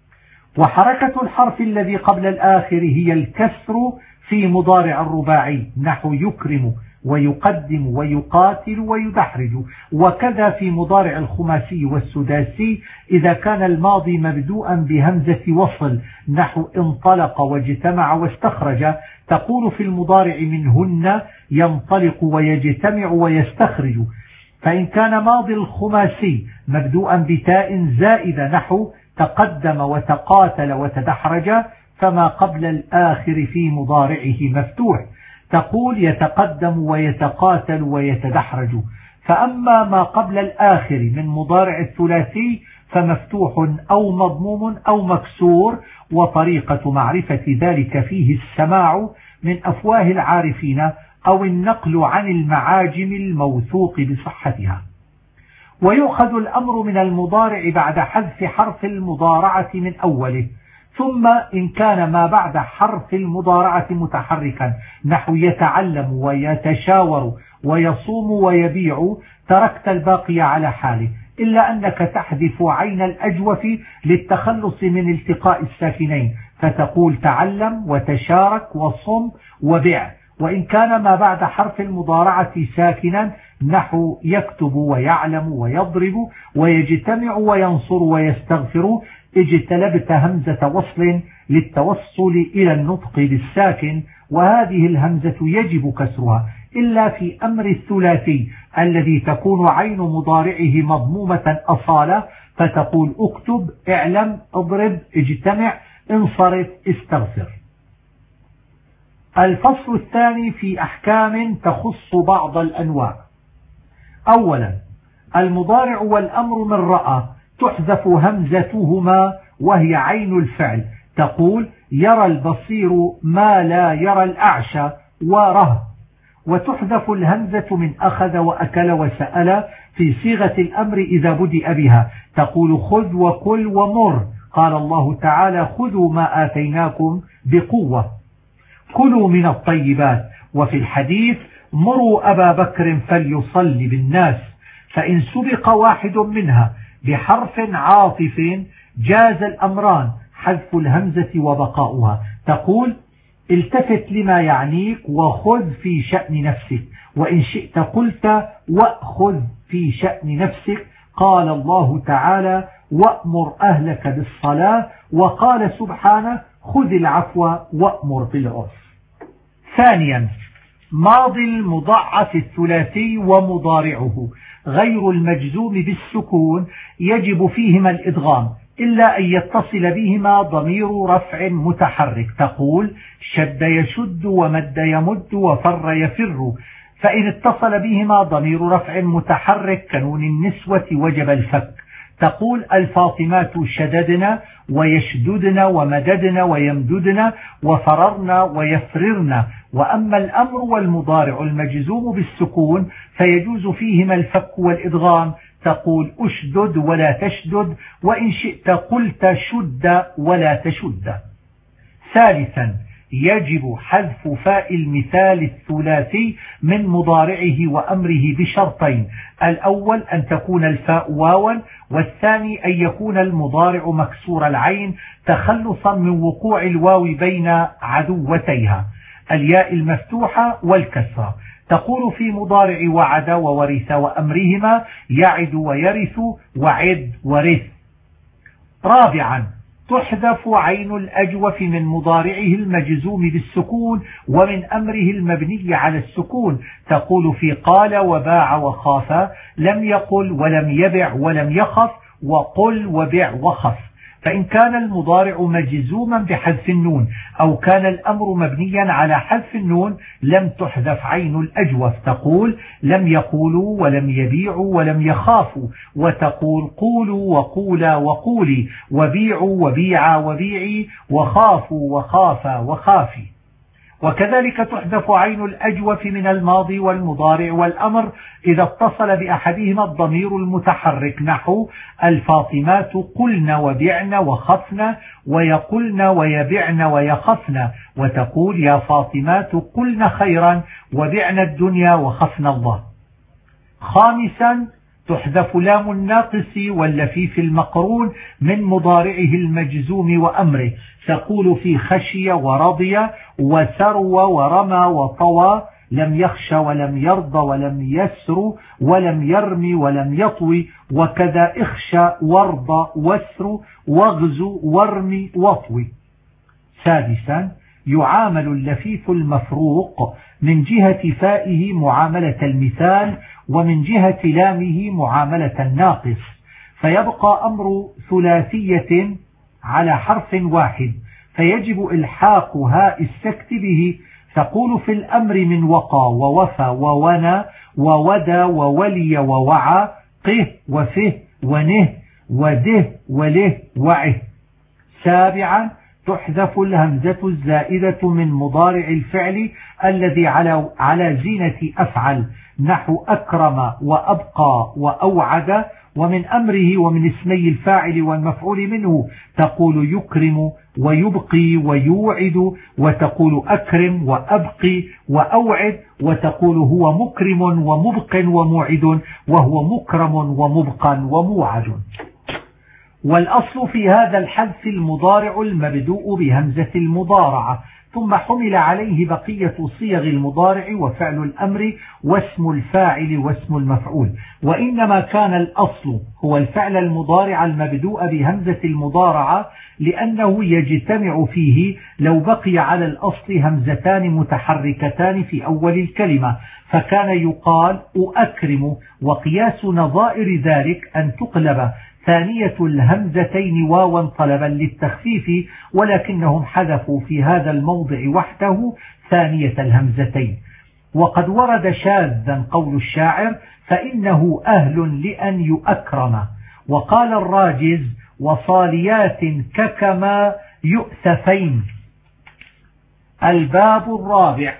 وحركة الحرف الذي قبل الآخر هي الكسر في مضارع الرباعي نحو يكرم ويقدم ويقاتل ويدحرج، وكذا في مضارع الخماسي والسداسي إذا كان الماضي مبدوءا بهمزة وصل نحو انطلق واجتمع واستخرج. تقول في المضارع منهن ينطلق ويجتمع ويستخرج. فإن كان ماضي الخماسي مبدوءا بتاء زائدة نحو تقدم وتقاتل وتدحرج، فما قبل الآخر في مضارعه مفتوح. تقول يتقدم ويتقاتل ويتدحرج. فأما ما قبل الآخر من مضارع الثلاثي فمفتوح أو مضموم أو مكسور، وطريقة معرفة ذلك فيه السماع من أفواه العارفين أو النقل عن المعاجم الموثوق بصحتها. ويؤخذ الأمر من المضارع بعد حذف حرف المضارعة من أوله. ثم إن كان ما بعد حرف المضارعة متحركا نحو يتعلم ويتشاور ويصوم ويبيع تركت الباقي على حاله، إلا أنك تحذف عين الأجوف للتخلص من التقاء الساكنين، فتقول تعلم وتشارك وصم وبيع. وإن كان ما بعد حرف المضارعة ساكنا نحو يكتب ويعلم ويضرب ويجتمع وينصر ويستغفر اجتلبت همزة وصل للتوصل إلى النطق بالساكن، وهذه الهمزة يجب كسرها إلا في أمر الثلاثي الذي تكون عين مضارعه مضمومة أصالة، فتقول اكتب اعلم اضرب اجتمع انصرف استغفر. الفصل الثاني في أحكام تخص بعض الأنواع. أولا المضارع والأمر من رأى تحذف همزتهما وهي عين الفعل. تقول يرى البصير ما لا يرى الأعشى وره. وتحذف الهمزة من أخذ وأكل وسأل في صيغة الأمر إذا بدأ بها. تقول خذ وكل ومر. قال الله تعالى خذوا ما آتيناكم بقوة، كلوا من الطيبات. وفي الحديث مروا أبا بكر فليصلي بالناس. فإن سبق واحد منها بحرف عاطف جاز الأمران حذف الهمزة وبقاؤها. تقول التفت لما يعنيك وخذ في شأن نفسك، وإن شئت قلت وأخذ في شأن نفسك. قال الله تعالى وأمر أهلك بالصلاة، وقال سبحانه خذ العفو وأمر بالعرف. ثانيا ماضي المضاعف الثلاثي ومضارعه غير المجزوم بالسكون يجب فيهما الإدغام إلا أن يتصل بهما ضمير رفع متحرك. تقول شد يشد ومد يمد وفر يفر. فإن اتصل بهما ضمير رفع متحرك كنون النسوة وجب الفك. تقول الفاطمات شددنا ويشددن ومددن ويمددن وفررن ويفررن. وأما الأمر والمضارع المجزوم بالسكون فيجوز فيهما الفك والإدغام. تقول أشدد ولا تشدد، وإن شئت قلت شد ولا تشد. ثالثا يجب حذف فاء المثال الثلاثي من مضارعه وأمره بشرطين: الأول أن تكون الفاء واوا، والثاني أن يكون المضارع مكسور العين تخلصا من وقوع الواو بين عدوتيها الياء المفتوحة والكسرة. تقول في مضارع وعد وورث وأمرهما يعد ويرث وعد ورث. رابعا تحذف عين الأجوف من مضارعه المجزوم بالسكون ومن أمره المبني على السكون. تقول في قال وباع وخاف لم يقل ولم يبع ولم يخف، وقل وبع وخف. فإن كان المضارع مجزوما بحذف النون أو كان الأمر مبنيا على حذف النون لم تحذف عين الأجوف، تقول لم يقولوا ولم يبيعوا ولم يخافوا، وتقول قولوا وقولا وقولي، وبيعوا وبيعا وبيعي، وخافوا وخافا وخافي. وكذلك تحذف عين الأجوف من الماضي والمضارع والأمر إذا اتصل بأحدهما الضمير المتحرك، نحو الفاطمات قلن وبعن وخفن، ويقولن ويبعن ويخفن، وتقول يا فاطمات قلن خيرا وبعن الدنيا وخفن الله. خامسا تحذف لام الناقص واللفيف المقرون من مضارعه المجزوم وأمره، تقول في خشي ورضي وسروى ورمى وطوى، لم يخش ولم يرضى ولم يسر ولم يرمي ولم يطوي، وكذا اخشى وارضى واسر واغزو وارمي واطوي. سادسا يعامل اللفيف المفروق من جهة فائه معاملة المثال ومن جهة لامه معاملة الناقص، فيبقى أمر ثلاثية على حرف واحد، فيجب إلحاق هاء السكت به، تقول في الأمر من وقى ووفى وونى وودى وولي ووعى، قه وفه ونه وده وله وعه. سابعا تحذف الهمزة الزائدة من مضارع الفعل الذي على زينة أفعل، نحو أكرم وأبقى وأوعد، ومن أمره ومن اسمي الفاعل والمفعول منه، تقول يكرم ويبقي ويوعد، وتقول أكرم وأبقي وأوعد، وتقول هو مكرم ومبق وموعد، وهو مكرم ومبقى وموعد. والأصل في هذا الحذف المضارع المبدوء بهمزة المضارعة، ثم حمل عليه بقية صيغ المضارع وفعل الأمر واسم الفاعل واسم المفعول، وإنما كان الأصل هو الفعل المضارع المبدوء بهمزة المضارعة، لأنه يجتمع فيه لو بقي على الأصل همزتان متحركتان في أول الكلمة، فكان يقال أكرم، وقياس نظائر ذلك أن تقلب ثانية الهمزتين واوا طلبا للتخفيف، ولكنهم حذفوا في هذا الموضع وحده ثانية الهمزتين. وقد ورد شاذا قول الشاعر فإنه أهل لأن يؤكرم، وقال الراجز وصاليات ككما يؤتفين. الباب الرابع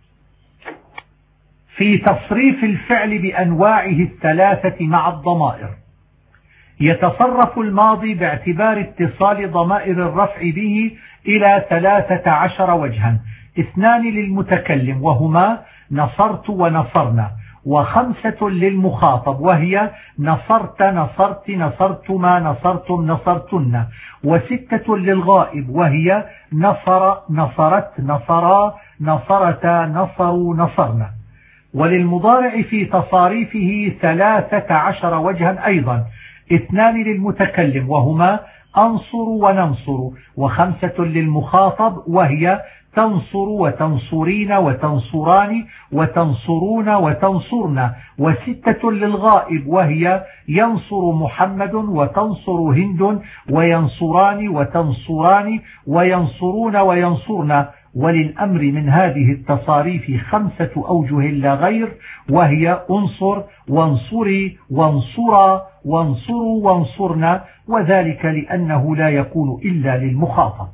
في تصريف الفعل بأنواعه الثلاثة مع الضمائر. يتصرف الماضي باعتبار اتصال ضمائر الرفع به إلى 13 وجها، 2 للمتكلم وهما نصرت ونصرنا، و5 للمخاطب وهي نصرت نصرت نصرتما نصرتم نصرتن، و6 للغائب وهي نصر نصرت نصرا نصرتا نصروا نصرنا. وللمضارع في تصاريفه 13 وجها أيضا، 2 للمتكلم وهما أنصر وننصر، و5 للمخاطب وهي تنصر وتنصرين وتنصران وتنصرون وتنصرن، و6 للغائب وهي ينصر محمد وتنصر هند وينصران وتنصران وينصرون وينصرن. وللأمر من هذه التصاريف 5 أوجه لا غير، وهي انصر وانصري وانصرا وانصروا وانصرنا، وذلك لأنه لا يكون إلا للمخاطب.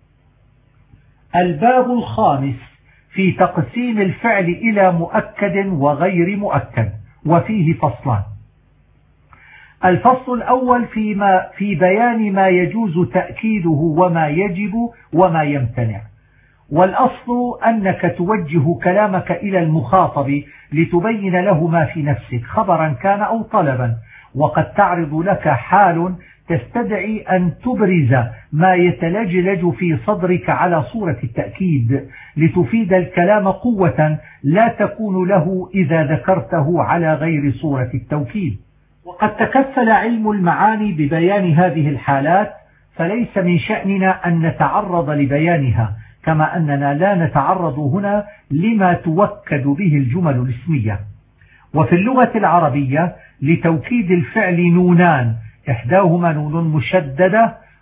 الباب الخامس في تقسيم الفعل إلى مؤكد وغير مؤكد، وفيه فصلان. الفصل الأول في بيان ما يجوز تأكيده وما يجب وما يمتنع. والأصل أنك توجه كلامك إلى المخاطب لتبين له ما في نفسك خبرا كان أو طلبا، وقد تعرض لك حال تستدعي أن تبرز ما يتلجلج في صدرك على صورة التأكيد لتفيد الكلام قوة لا تكون له إذا ذكرته على غير صورة التوكيد. وقد تكفل علم المعاني ببيان هذه الحالات، فليس من شأننا أن نتعرض لبيانها، كما أننا لا نتعرض هنا لما توكد به الجمل الاسمية. وفي اللغة العربية لتوكيد الفعل نونان، إحداهما نون مشددة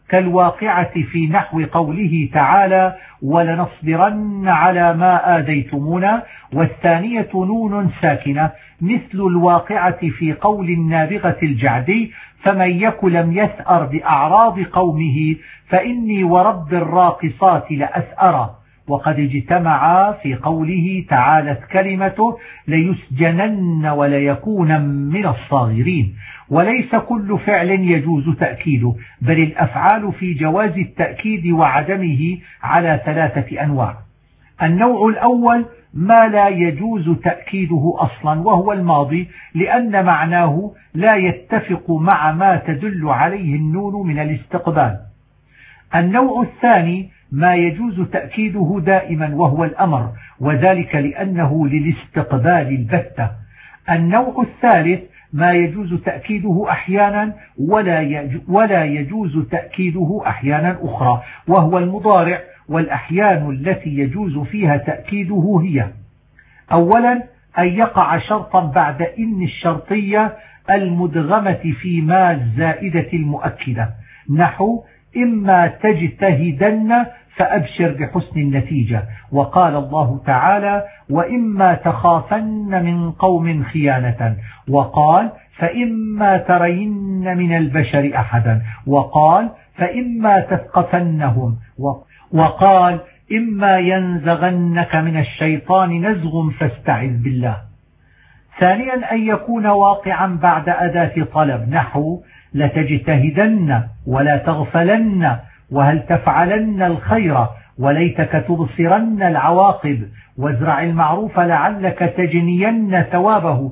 كالواقعة في نحو قوله تعالى ولنصبرن على ما آذيتمونا، والثانية نون ساكنة مثل الواقعة في قول النابغة الجعدي فمن يك لم يثأر بأعراض قومه فإني ورب الراقصات لأثأر. وقد اجتمعا في قوله تعالت كلمته ليسجنن وليكون من الصاغرين. وليس كل فعل يجوز تأكيده، بل الأفعال في جواز التأكيد وعدمه على 3 أنواع. النوع الأول ما لا يجوز تأكيده أصلا وهو الماضي، لأن معناه لا يتفق مع ما تدل عليه النون من الاستقبال. النوع الثاني ما يجوز تأكيده دائما وهو الأمر، وذلك لأنه للاستقبال البتة. النوع الثالث ما يجوز تأكيده أحيانا ولا يجوز تأكيده أحيانا أخرى، وهو المضارع. والأحيان التي يجوز فيها تأكيده هي: أولا أن يقع شرطا بعد إن الشرطية المدغمة في ما الزائدة المؤكدة، نحو إما تجتهدن فأبشر بحسن النتيجة. وقال الله تعالى وإما تخافن من قوم خيانة، وقال فإما ترين من البشر أحدا، وقال فإما تثقفنهم، وقال إما ينزغنك من الشيطان نزغ فاستعذ بالله. ثانيا أن يكون واقعا بعد أداة طلب، نحو لتجتهدن ولا تغفلن وهل تفعلن الخير وليتك تبصرن العواقب وازرع المعروف لعلك تجنين ثوابه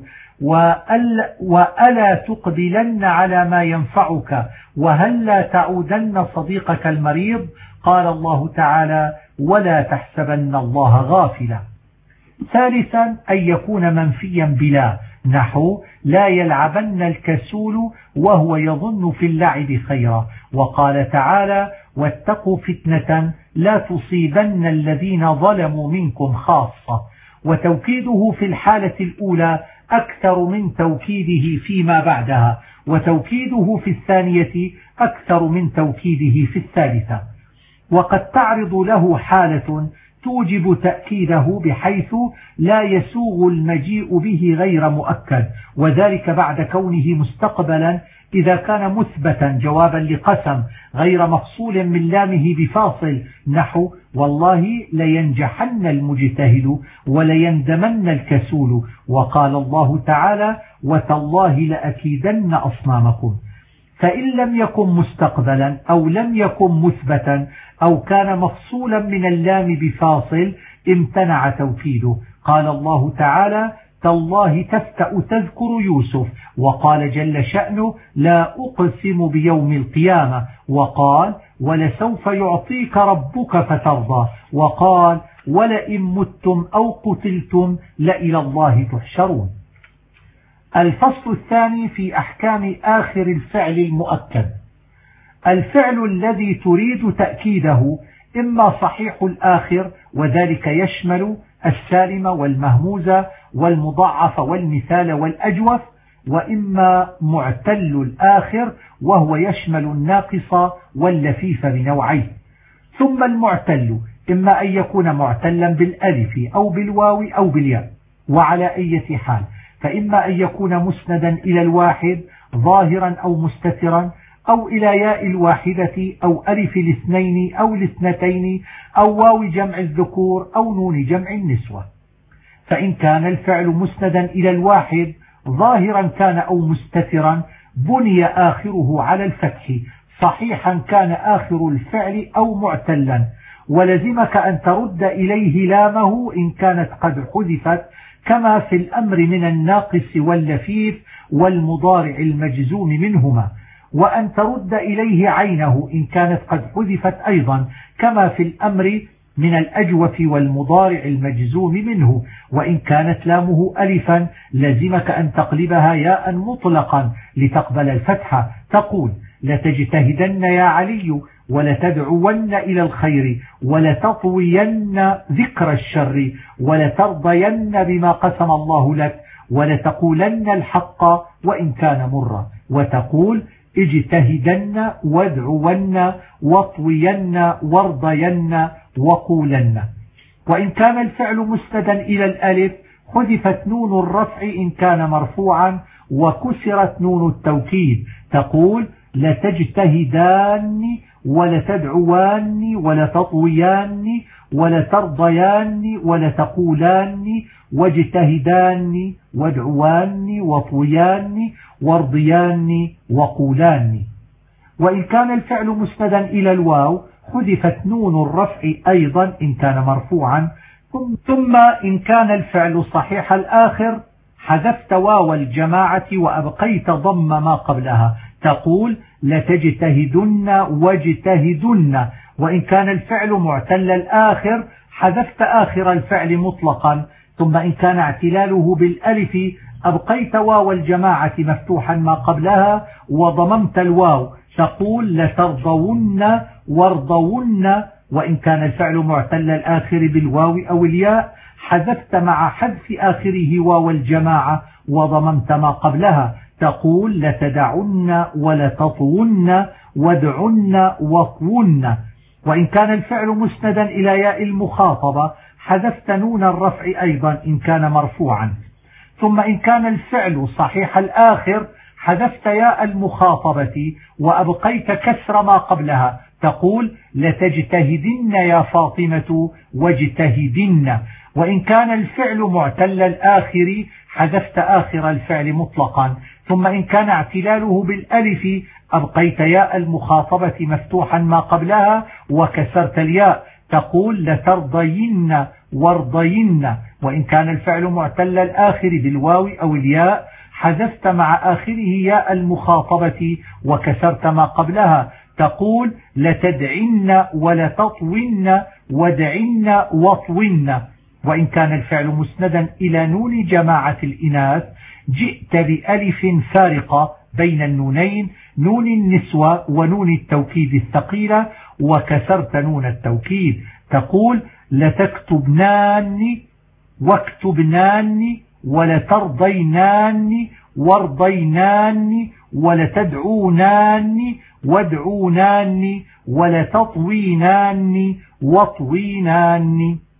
وألا تقبلن على ما ينفعك وهل لا تعودن صديقك المريض. قال الله تعالى ولا تحسبن الله غافلا. ثالثا أن يكون منفيا بلا، نحو لا يلعبن الكسول وهو يظن في اللعب خيرا. وقال تعالى واتقوا فتنة لا تصيبن الذين ظلموا منكم خاصة. وتوكيده في الحالة الأولى أكثر من توكيده فيما بعدها، وتوكيده في الثانية أكثر من توكيده في الثالثة. وقد تعرض له حالة توجب تأكيده بحيث لا يسوغ المجيء به غير مؤكد، وذلك بعد كونه مستقبلا إذا كان مثبتا جوابا لقسم غير مفصول من لامه بفاصل، نحو والله لينجحن المجتهد وليندمن الكسول. وقال الله تعالى وتالله لأكيدن أصنامكم. فإن لم يكن مستقبلا أو لم يكن مثبتا أو كان مفصولا من اللام بفاصل امتنع توكيده. قال الله تعالى تالله تفتأ تذكر يوسف، وقال جل شأنه لا أقسم بيوم القيامة، وقال ولسوف يعطيك ربك فترضى، وقال ولئن متم أو قتلتم لإلى الله تحشرون. الفصل الثاني في أحكام آخر الفعل المؤكد. الفعل الذي تريد تأكيده إما صحيح الآخر، وذلك يشمل السالم والمهموز والمضاعف والمثال والأجوف، وإما معتل الآخر وهو يشمل الناقص واللفيف بنوعيه. ثم المعتل إما أن يكون معتلا بالألف أو بالواو أو بالياء، وعلى أي حال فإما أن يكون مسندا إلى الواحد ظاهرا أو مستترا، أو إلى ياء الواحدة أو ألف الاثنين أو الاثنتين أو واو جمع الذكور أو نون جمع النسوة. فإن كان الفعل مسندا إلى الواحد ظاهرا كان أو مستترا بني آخره على الفتح، صحيحا كان آخر الفعل أو معتلا، ولزمك أن ترد إليه لامه إن كانت قد حذفت، كما في الأمر من الناقص واللفيف والمضارع المجزوم منهما، وأن ترد إليه عينه إن كانت قد حذفت أيضا، كما في الأمر من الأجوف والمضارع المجزوم منه. وإن كانت لامه ألفا لزمك أن تقلبها ياء مطلقا لتقبل الفتحة، تقول لتجتهدن يا علي ولتدعون إلى الخير ولتطوين ذكر الشر ولترضين بما قسم الله لك ولتقولن الحق وإن كان مرا. وتقول اجتهدن وادعون واطوين وارضين وقولن. وإن كان الفعل مسندا إلى الألف حذفت نون الرفع إن كان مرفوعا وكسرت نون التوكيد، تقول لتجتهدان ولتدعوان ولتطويان ولترضيان ولتقولان واجتهدان وادعوان واطويان وارضيان وقولان. وإن كان الفعل مسندا إلى الواو حذفت نون الرفع أيضا إن كان مرفوعا. ثم إن كان الفعل صحيح الآخر حذفت واو الجماعة وأبقيت ضم ما قبلها، تقول لتجتهدن واجتهدن. وإن كان الفعل معتل الآخر حذفت آخر الفعل مطلقا. ثم إن كان اعتلاله بالألف أبقيت واو الجماعة مفتوحا ما قبلها وضممت الواو، تقول لترضون وارضون. وإن كان الفعل معتل الآخر بالواو أو الياء حذفت مع حذف آخره واو الجماعة وضممت ما قبلها، تقول لتدعن ولتطون وادعن وطون. وإن كان الفعل مسندا إلى ياء المخاطبة حذفت نون الرفع أيضا إن كان مرفوعا. ثم إن كان الفعل صحيح الآخر حذفت ياء المخاطبة وأبقيت كسر ما قبلها، تقول لتجتهدن يا فاطمة واجتهدن. وإن كان الفعل معتل الآخر حذفت آخر الفعل مطلقا. ثم إن كان اعتلاله بالألف أبقيت ياء المخاطبة مفتوحا ما قبلها وكسرت الياء، تقول لترضين وارضين. وإن كان الفعل معتل الآخر بالواو أو الياء حذفت مع آخره ياء المخاطبة وكسرت ما قبلها، تقول لتدعن ولتطوين ودعن وطوين. وإن كان الفعل مسندا إلى نون جماعة الإناث جئت بألف فارقة بين النونين، نون النسوة ونون التوكيد الثقيلة، وكسرت نون التوكيد، تقول لتكتبنان واكتبنان ولترضينان وارضينان ولتدعونان وادعونان ولتطوينان وطوينان.